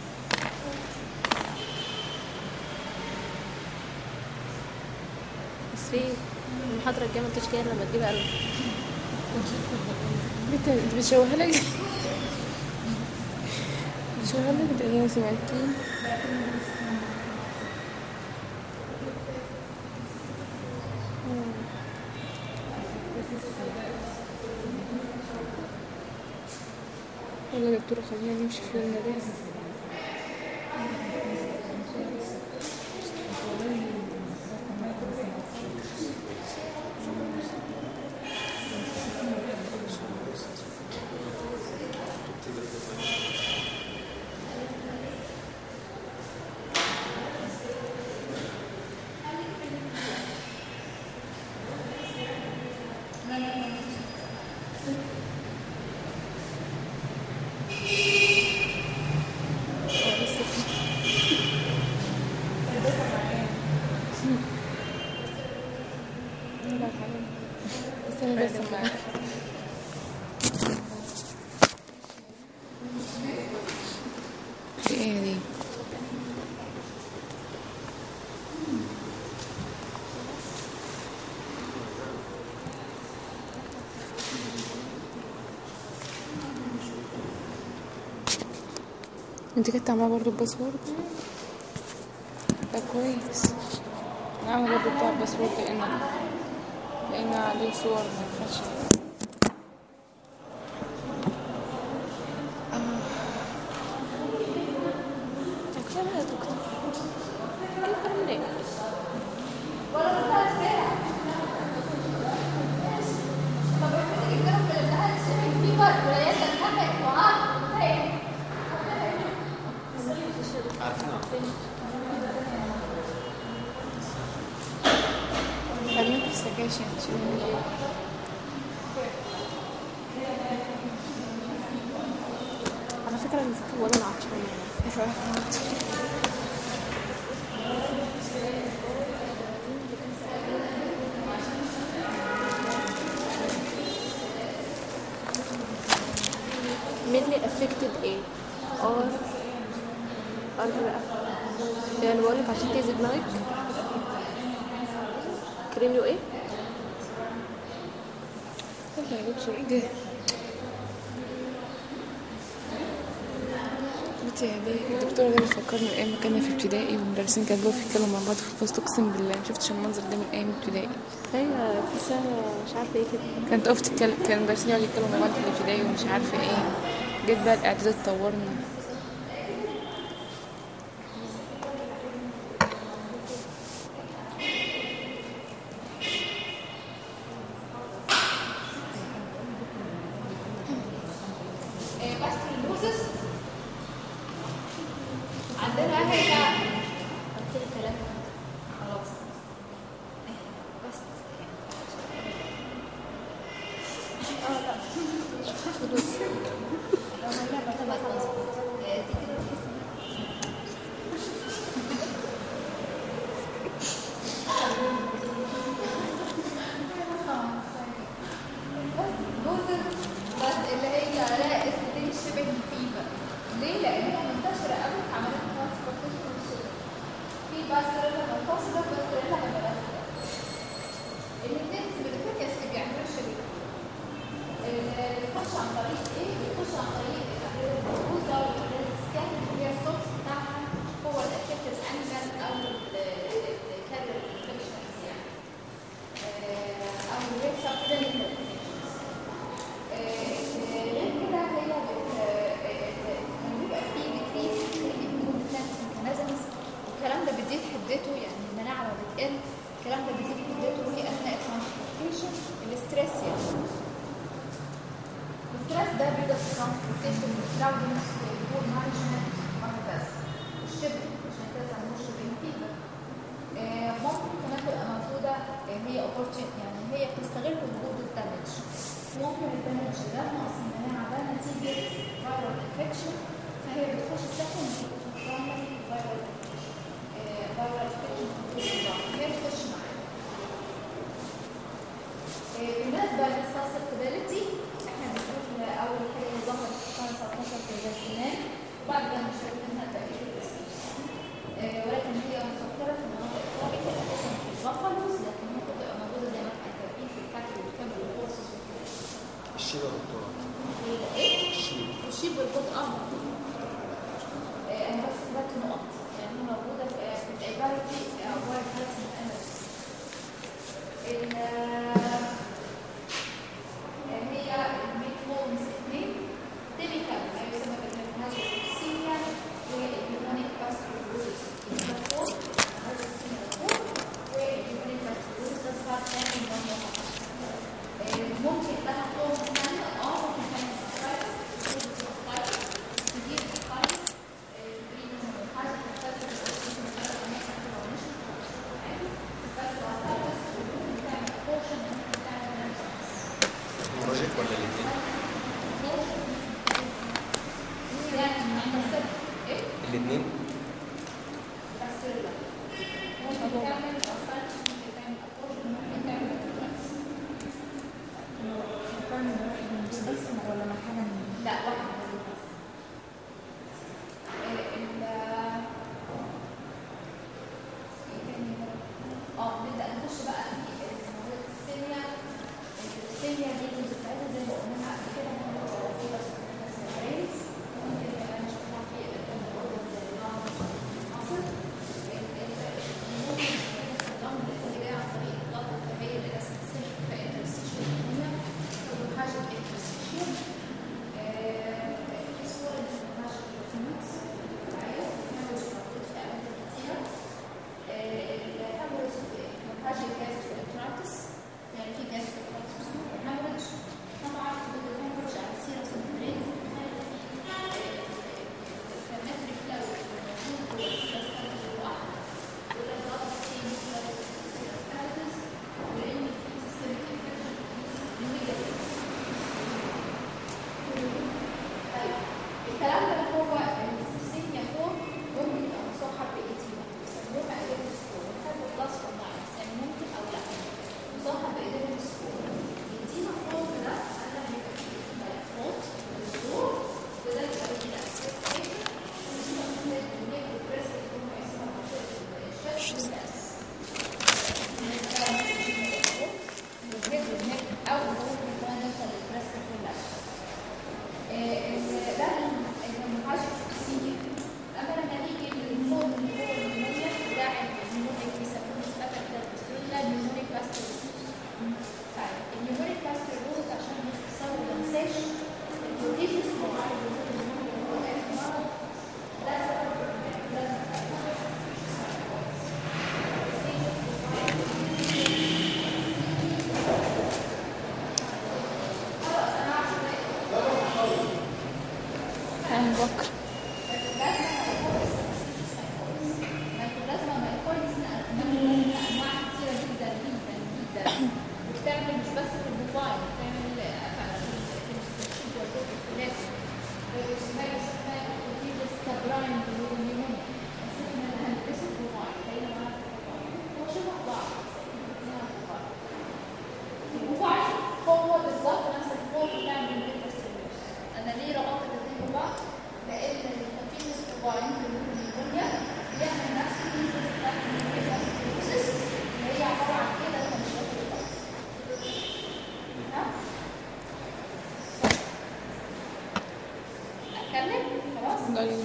سري المحاضرة الجاية ما انتش جاية لما تجيب قلم. انت انت بتشوهها لك بتشوهها لك ده هي سمعتين. يلا يا دكتورة خلينا نمشي في يومنا ده. بس انا بس معاك. في ايه دي؟ انت كنت عامله برضو الباسورد ده كويس. انا عامله برضو بتاع الباسورد لان لان عليه صور ما ينفعش. اكتبها يا دكتور. ايه الكلام ده؟ عارفينها. خلينا في السكاشن شوية. على فكرة انا فاكرة ولا انا عطشانة. mainly affected ايه؟ ار ار يعني بقولك عشان تهز دماغك. كريم له ايه؟ يلا يا دكتور ايه ده؟ بنتي يا دي الدكتورة دي بتفكرني بأيام ما كنا في ابتدائي والمدرسين كانوا بيقفوا يتكلموا مع بعض في الفصل. اقسم بالله ما شفتش المنظر ده من أيام ابتدائي. ايوه في سنة مش عارفة ايه كده. كانت اختي تتكلم، كان المدرسين يقعدوا يتكلموا مع بعض في الابتدائي ومش عارفة ايه. جيت بقى الاعداد اتطورنا. عندنا هيك قلت لي كلام خلاص بس اه لا فلوس لو ما لا ما تظبط بس اللي هي لا استدين شبه فيفا. ليه؟ لأنها منتشرة قوي في عملية الترانسبورتيشن والشغل. في باسريلا منفصلة باسريلا متماثلة. الاثنين سيميليتيريس بيعملوا شريك. اللي بيخش عن طريق ايه؟ بيخش عن طريق البروزر والسكان اللي هي السورس بتاعها هو الافكتيف انيمال او الكارير انفكشنز يعني. او اللي هي سبلينيكال انفكشنز. غير كده هي بيبقى فيه ديكريس في الاميون ديفنس ميكانيزمز. الكلام ده بيزيد حدته يعني المناعه لما بتقل الكلام ده بيزيد حدته وهي اثناء الترانسبورتيشن. الاستريس يعني الاستريس ده بيبقى في الترانسبورتيشن والكراودنس والبول مانجمنت وهكذا. الشبه عشان كده عندنا شبه فيفر. ممكن كمان تبقى موجوده هي اوبورتيونيتي يعني هي بتستغل وجود الدمج. ممكن الدمج ده نقص المناعه ده نتيجه فيرال انفكشن فهي بتخش سكن بتتعمل فيرال فيرال انفكشن هي بتخش معاها. بالنسبه للسسبتابيلتي احنا بنقول اول حاجه ظهرت في سنه سبعتاشر آه، ولكن هي مسكرة في المناطق التروبيكال اساسا في البافالوز، لكن ممكن تبقى موجودة زي ما احنا عارفين في الكاتل والكلب والهورسز وكده. الشيبة والدكتورة ايه؟ الشيب الشيب والبوت اه آه، انا بس كتبت نقط يعني هي موجودة في في العبارتي او هو الحالة الانرجي. هي الميد فورمز اثنين تيبيكال ما يسمى بالهيماتوجيك سيريا والهيمونيك باستروزيس الفور هذا السيريا فور والهيمونيك باستروزيس ده صفات ثاني من ممكن لها فورمز ثانية اه ممكن تعمل سبايرس تجيب سبايرس حاجة تختلف لوجيك ولا الاثنين؟ الاثنين؟ ولا مع حاجة من لا واحدة اه نبدأ نخش بقى في المواد السيميا. السيميا دي الجزء بتاعتها زي ما قلنا قبل كده ان هو في بس بريز ممكن كمان نشوفها في الأوردر زي نوع مصر. ممكن نستخدم اللي جاي عن طريق الضغط الطبيعي اللي اسمه سيرك فانترستيشن هنا حاجة انترستيشن في صورة للمنهاج الفينيكس معايا منهاج موجود في أماكن كتيرة. الهاموريج منهاج الجاستروانترايتس يعني في جاستروانترايتس اسمه الهاموريج طبعا الهاموريج على السيرة سنترين الفلاماتري فلاو موجود بس كانت لوحده والأضغط السيري فلاو الفلاتس ولأن في سيستمك انفكشن نيجاتيف. طيب الكلام ده هو السيستميا فور ممكن يبقى مصاحب بإيديما بيسموها إيديما سكور وخدوا بلس أو ماينس يعني ممكن أو لا مصاحب بإيديما سكور. الإيديما فور ده أنا بيبقى فيه إيديما فوت بالدور وده بيبقى فيه أساس إيه وإيديما فوت بالنيك والبريس اللي هم يسموها منطقة الشست والناس والهيد والنيك أو ممكن كمان نوصل للبريس والناس. ده المنهاج السيري. اما لما نيجي للفورم اللي هو النمونيا ده النمونيك بيسموه نسبة كده النمونيك باستروزيس. طيب النمونيك باستروزيس عشان نختصر وما ننساش البروتيجيس موضوع النمونيا هو مرض ده سبب لازم أنا بكر انواع كثيره جدا جدا جدا بتعمل مش بس في الموبايل بتعمل في الشيب والكلات اسمها اسمها بروتيجيس كابراين بالنيمونيا بس احنا هندرسه في الموبايل خلينا معانا في الموبايل هو شبه بعض الموبايل هو بالظبط نفس الفورم بتاع البروتيجيس. انا ليه ربطت الاثنين ببعض؟ لان البروتيجيس كابراين بالنيمونيا بيعمل نفس البروتيجيس بتاع البروتيجيس اللي هي عباره عن كده لما مش واخد بالك. ها؟ اتكلم خلاص؟ جميل.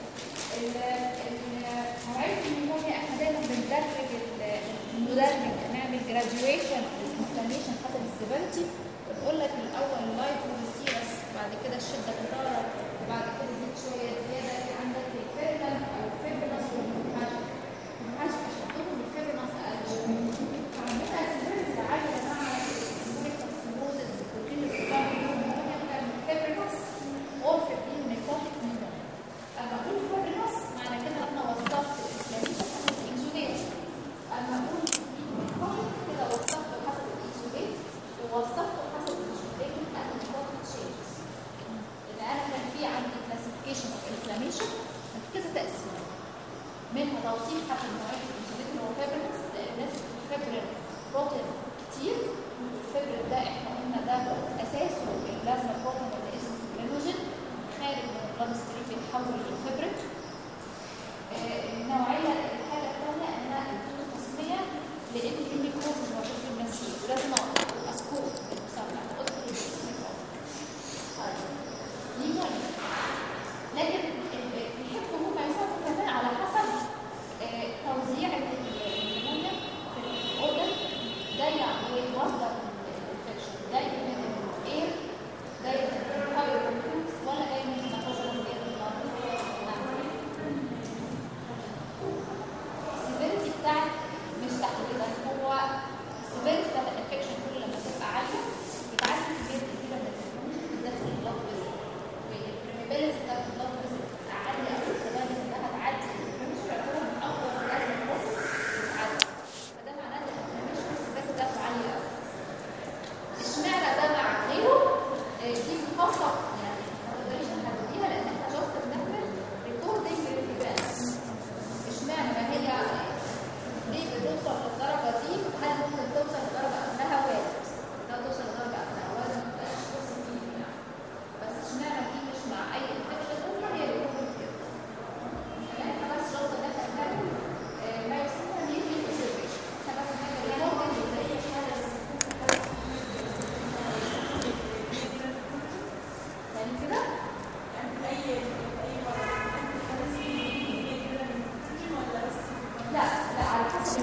نوعيه النيمونيا احنا دايما بندرج المدرج نعمل جراديويشن للانفلاميشن حسب السيفيرتي ونقول لك الاول لايت والسيرس بعد كده الشده كتاره وبعد كده زيد شويه زياده في عندك الفيرمال او الفيبرنس والمنهاج. المنهاج اشدهم الفيبرنس اقل شويه. فعندنا السيفيرتي العاليه مع النيمونيك باستروزيس والبروتين الكتار النيمونيا بتعمل فيبرنس اور فيبرين نيكوتيك نيمونيا. اما اقول فيبرنس معنى كده ان انا وصفت الانفلاميشن حسب الاكزوديت. اما اقول نيكوتيك كده وصفته حسب الاكزوديت ووصفته حسب الاكزوديت اند نيكوتيك تشينجز. لان انا كان في عندي كلاسيفيكيشن اوف انفلاميشن كذا تقسيم منها توصيف حسب نوعيه الاكزوديت اللي هو فيبرنس لان الناس بتفبرن بروتين كتير. الفبرن ده احنا قلنا ده اساسه البلازما بروتين اللي اسمه فيبرينوجين خارج من البلاد ستريم بيتحول للفبرين. النوعيه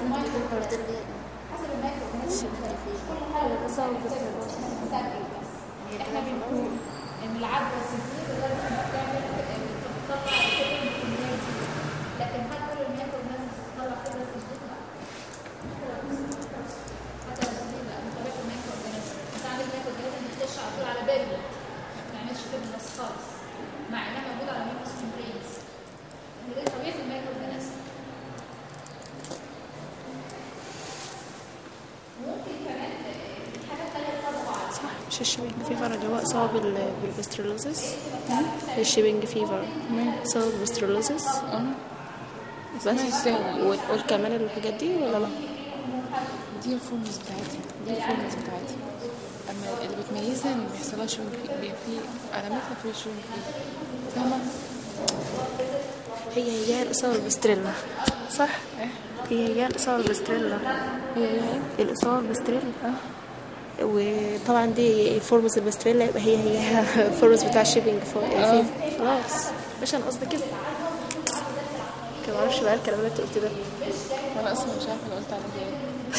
المايكرو الفرد اللي هي حسب المايكرو اورجانيزم كل حاجه الرسائل بتساوي بس احنا بنقول ان العدوى السنتين لدرجه انها بتعمل بتطلع كده الكميات دي، لكن هل كل المايكرو اورجانيزم بتطلع كده تجديد؟ لا. حتى التجديد لا، بطبيعه المايكرو اورجانيزم انت عندك مايكرو اورجانيزم بتخش على طول على بالي ما بتعملش كده بس خالص مع انها موجوده على ميكروس ممبرينز. دي طبيعه المايكرو اورجانيزم. ممكن كمان حاجه ثانيه طبعا مش الشيبنج فيفر اللي هو إصابة بال- بالبسترولوزيس؟ الشيبنج فيفر إصابة بالبسترولوزيس اه بس وال- والكمان الحاجات دي ولا لا؟ دي الفورمز بتاعتي، دي الفورمز بتاعتي. اما اللي بتميزها ان ما بيحصلهاش شوينج في بيبقى في علاماتها في الشوينج فيه، فاهمه؟ هي هي الإصابة بالبستريلا صح؟ هي هي الإصابة بالبستريلا هي هي الإصابة بالبستريلا وطبعا دي فورمز البستريلا يبقى هي هي الفورمز بتاع الشيبنج فيفر. خلاص مش أنا قصدي كده كان معرفش بقى الكلام اللي انت قلت ده. وانا اصلا مش عارفه انا قلت على ايه.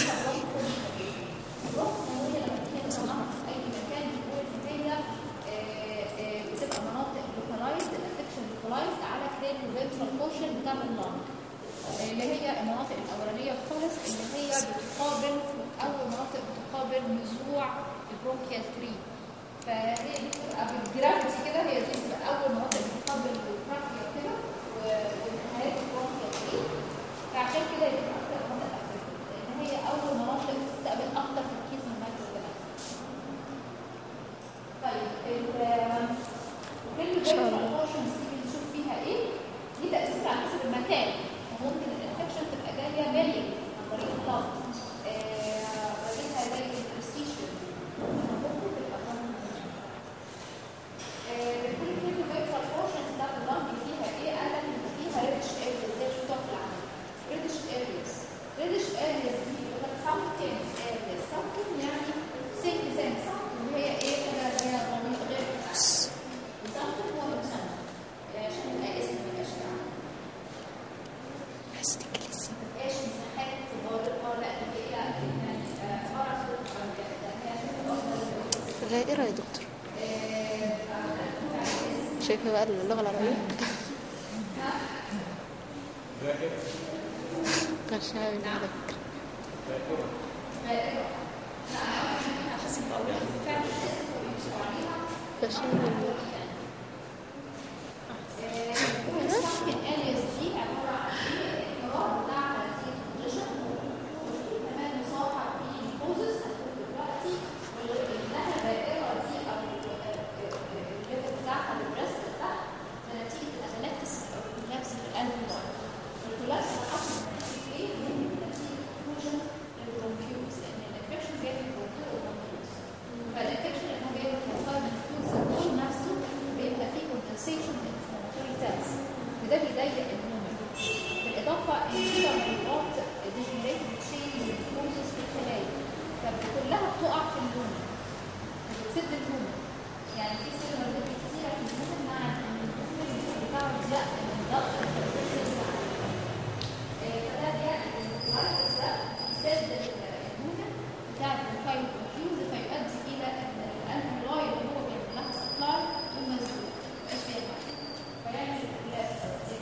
بتبقى مناطق لوكالايزد الافكشن لوكالايزد على كرينيو فينترال بورشن بتاع اللنج اللي هي المناطق الاولانيه خالص اللي هي بتقابل اول مناطق بتقابل نزوع البرونكيال تري. فهي دي بتبقى بالجرافيتي كده، هي دي بتبقى اول مناطق بتقابل البرونكيال كده ونهايه البرونكيال تري. فعشان كده هي بتبقى اكتر مناطق افكتد لان هي اول مناطق بتستقبل اكتر تركيز من المايكرو اورجانيزم. طيب كل البورشنز دي بنشوف فيها ايه؟ دي تأثير على حسب المكان. ممكن الانفكشن تبقى جايه ماليه عن طريق الضغط، وجهها زي البرستيشن ممكن تبقى كل كل فيترال بورشنز بتاعت اللنج فيها ايه؟ قال لك ان فيها ريدش ارياز زي شفتوها في العمل. ريدش ارياز ريدش ارياز دي اللي هي سامكن ارياز، سامكن يعني سيك سنس اللي هي ايه؟ حاجه زي غميض غير سامكن هو مسمى عشان يبقى اسم من الاشياء. حسيت الكلاسي ايش مساحات غارقه لا هي يعني عباره غائرة يا دكتور. شايفة بقى اللغة العربية غشاوي من على فكرة. غشاوي من ممكن الياس دي عباره عن ايه؟ الحوار بتاع هذه البوزيشن وفي كمان مصاحب بالبوزس هتقول دلوقتي انها الدائره دي او الليفل بتاعها بالبريست بتاعها نتيجه الانالكتس او الكولابس في الانفلون. الكولابس حصل نتيجه ايه؟ نتيجه فوجن البرونكيوز لان الانفكشن جاي من البرونكيوز. فالانفكشن اللي هو جاي من البرونكيوز الكول نفسه بيبقى فيه كوندنسيشن وده بيضيق النوم. بالاضافه ان في مرات ديجنريتيف تشينج بروسس في الخلايا فكلها بتقع في النوم بتسد النوم. يعني في سيلولار كتيره في النوم مع ان النوم بتاعه ضيق من ضغط الكورتيزول فده بيعني ان الفيروس ده بيسد النوم بتاع البروفايل كونفيوز فيؤدي الى ان الانفلاي اللي هو بيعمل لها سبلاي يكون مسدود مبقاش فيها حاجه فيعمل الكلاس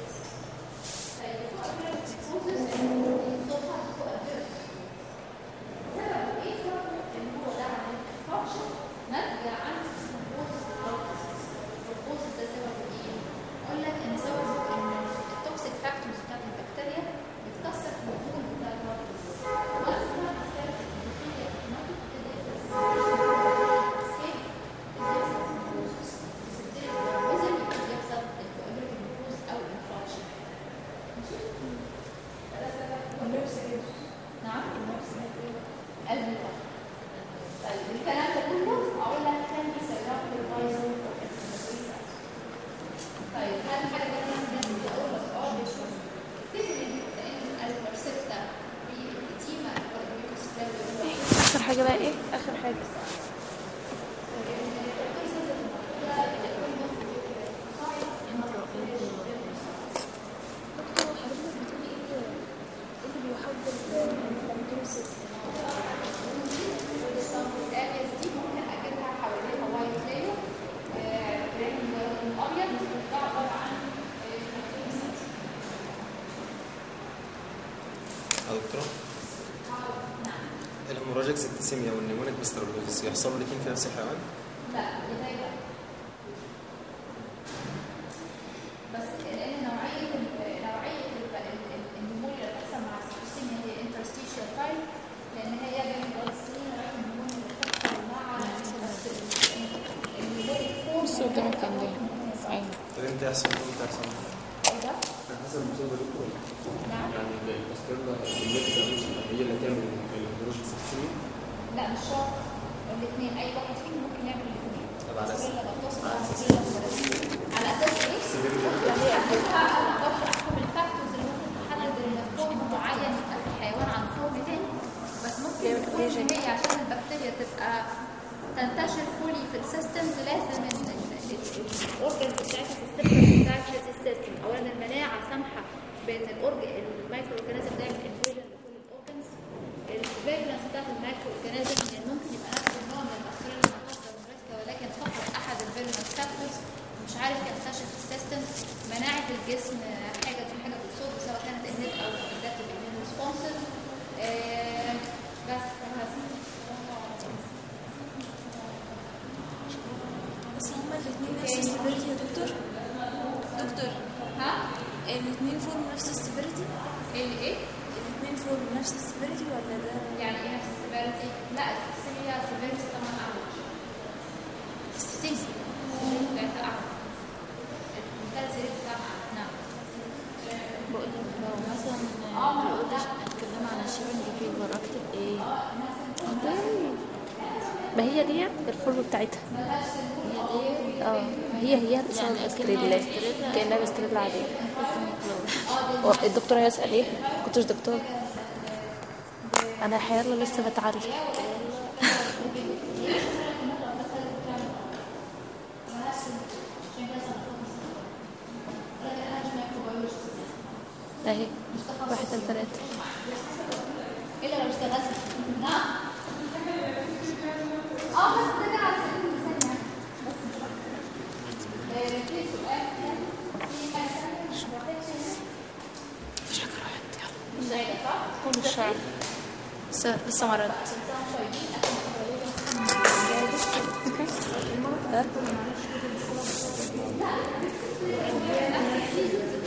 آخر حاجة بقى إيه؟ آخر حاجة دكتور حضرتك بتقولي إيه اللي بيحضر يا دكتور الهيموراجيك سيبتيسيميا والنيمونيك بسترولوزيس يحصلوا الاثنين في نفس الحيوان؟ لا ازاي بقى؟ بس لان نوعيه ال- نوعيه ال- ال- ال- النمونيا اللي بتحصل مع السيبتيسيميا هي انترستيشال تايب، لان هي جايه من بعد السنين راح النمونيا اللي بتحصل مع النمونيك فورم. بص قدامك كام ده؟ ايوه طب امتى يحصل امتى يحصل؟ ايه ده؟ على حسب المصيبه دي كلها. نعم؟ يعني الاسترلا الميديكال هي اللي تعمل الهيموراجيك سيبتيسيميا. لا مش شرط الاثنين، اي واحد فيهم ممكن يعمل الاثنين. طب على اساس على اساس ايه؟ هي اساسها انا ما اقدرش احكم الفاكتورز اللي ممكن تحدد ان فورم معين يبقى في الحيوان عن فورم تاني، بس ممكن تكون ان هي عشان البكتيريا تبقى تنتشر فولي في السيستمز لازم الاورجنز بتاعتها في السيستم بتاعت هذه السيستم. اولا المناعه سامحه بين الاورجن المايكرو اورجانيزم ده يعمل انفيجن لكل الاورجنز. الفيجلنس بتاعت المايكرو اورجانيزم يعني ممكن يبقى نفس النوع من البكتيريا المتصله بالمركه ولكن فقط احد الفيجلنس فاكتورز مش عارف ينتشر في السيستم. مناعه الجسم حاجه دي حاجه بتصب سواء كانت انيت او ادابتيف اميون ريسبونسز. بس بس هما الاثنين نفس السيفيريتي يا دكتور؟ دكتور ها الاثنين فورم نفس السيفيريتي؟ اللي ايه؟ الاثنين فورم نفس السيفيريتي ولا ده؟ يعني ايه نفس السيفيريتي؟ لا السيفيريتي السيفيريتي طبعا اعلى. السيفيريتي بتاعتها اعلى. المثال سيريت بتاعها اعلى. نعم. بقول لك لو مثلا اه ما بيقول لا اتكلم عن الشيبنج فيفر اكتب ايه؟ ما هي دي الفورم بتاعتها. هي دي اه هي هي بسبب يعني الاستريلا أكنها كأنها استريلا عادية. كلور. هو الدكتور هيسأل ايه؟ كنتش دكتور؟ انا حيالله لسه بتعلم. اهي واحد ثلاثة. الا لو اشتغلت. نعم. اه بس ده على سبيل المثال يعني. بس في سؤال تاني في حاجه ثانيه مش واخدش مش حاجة راحت يلا. مش عايزه صح؟ كل الشعر لسه لسه ما رد. لا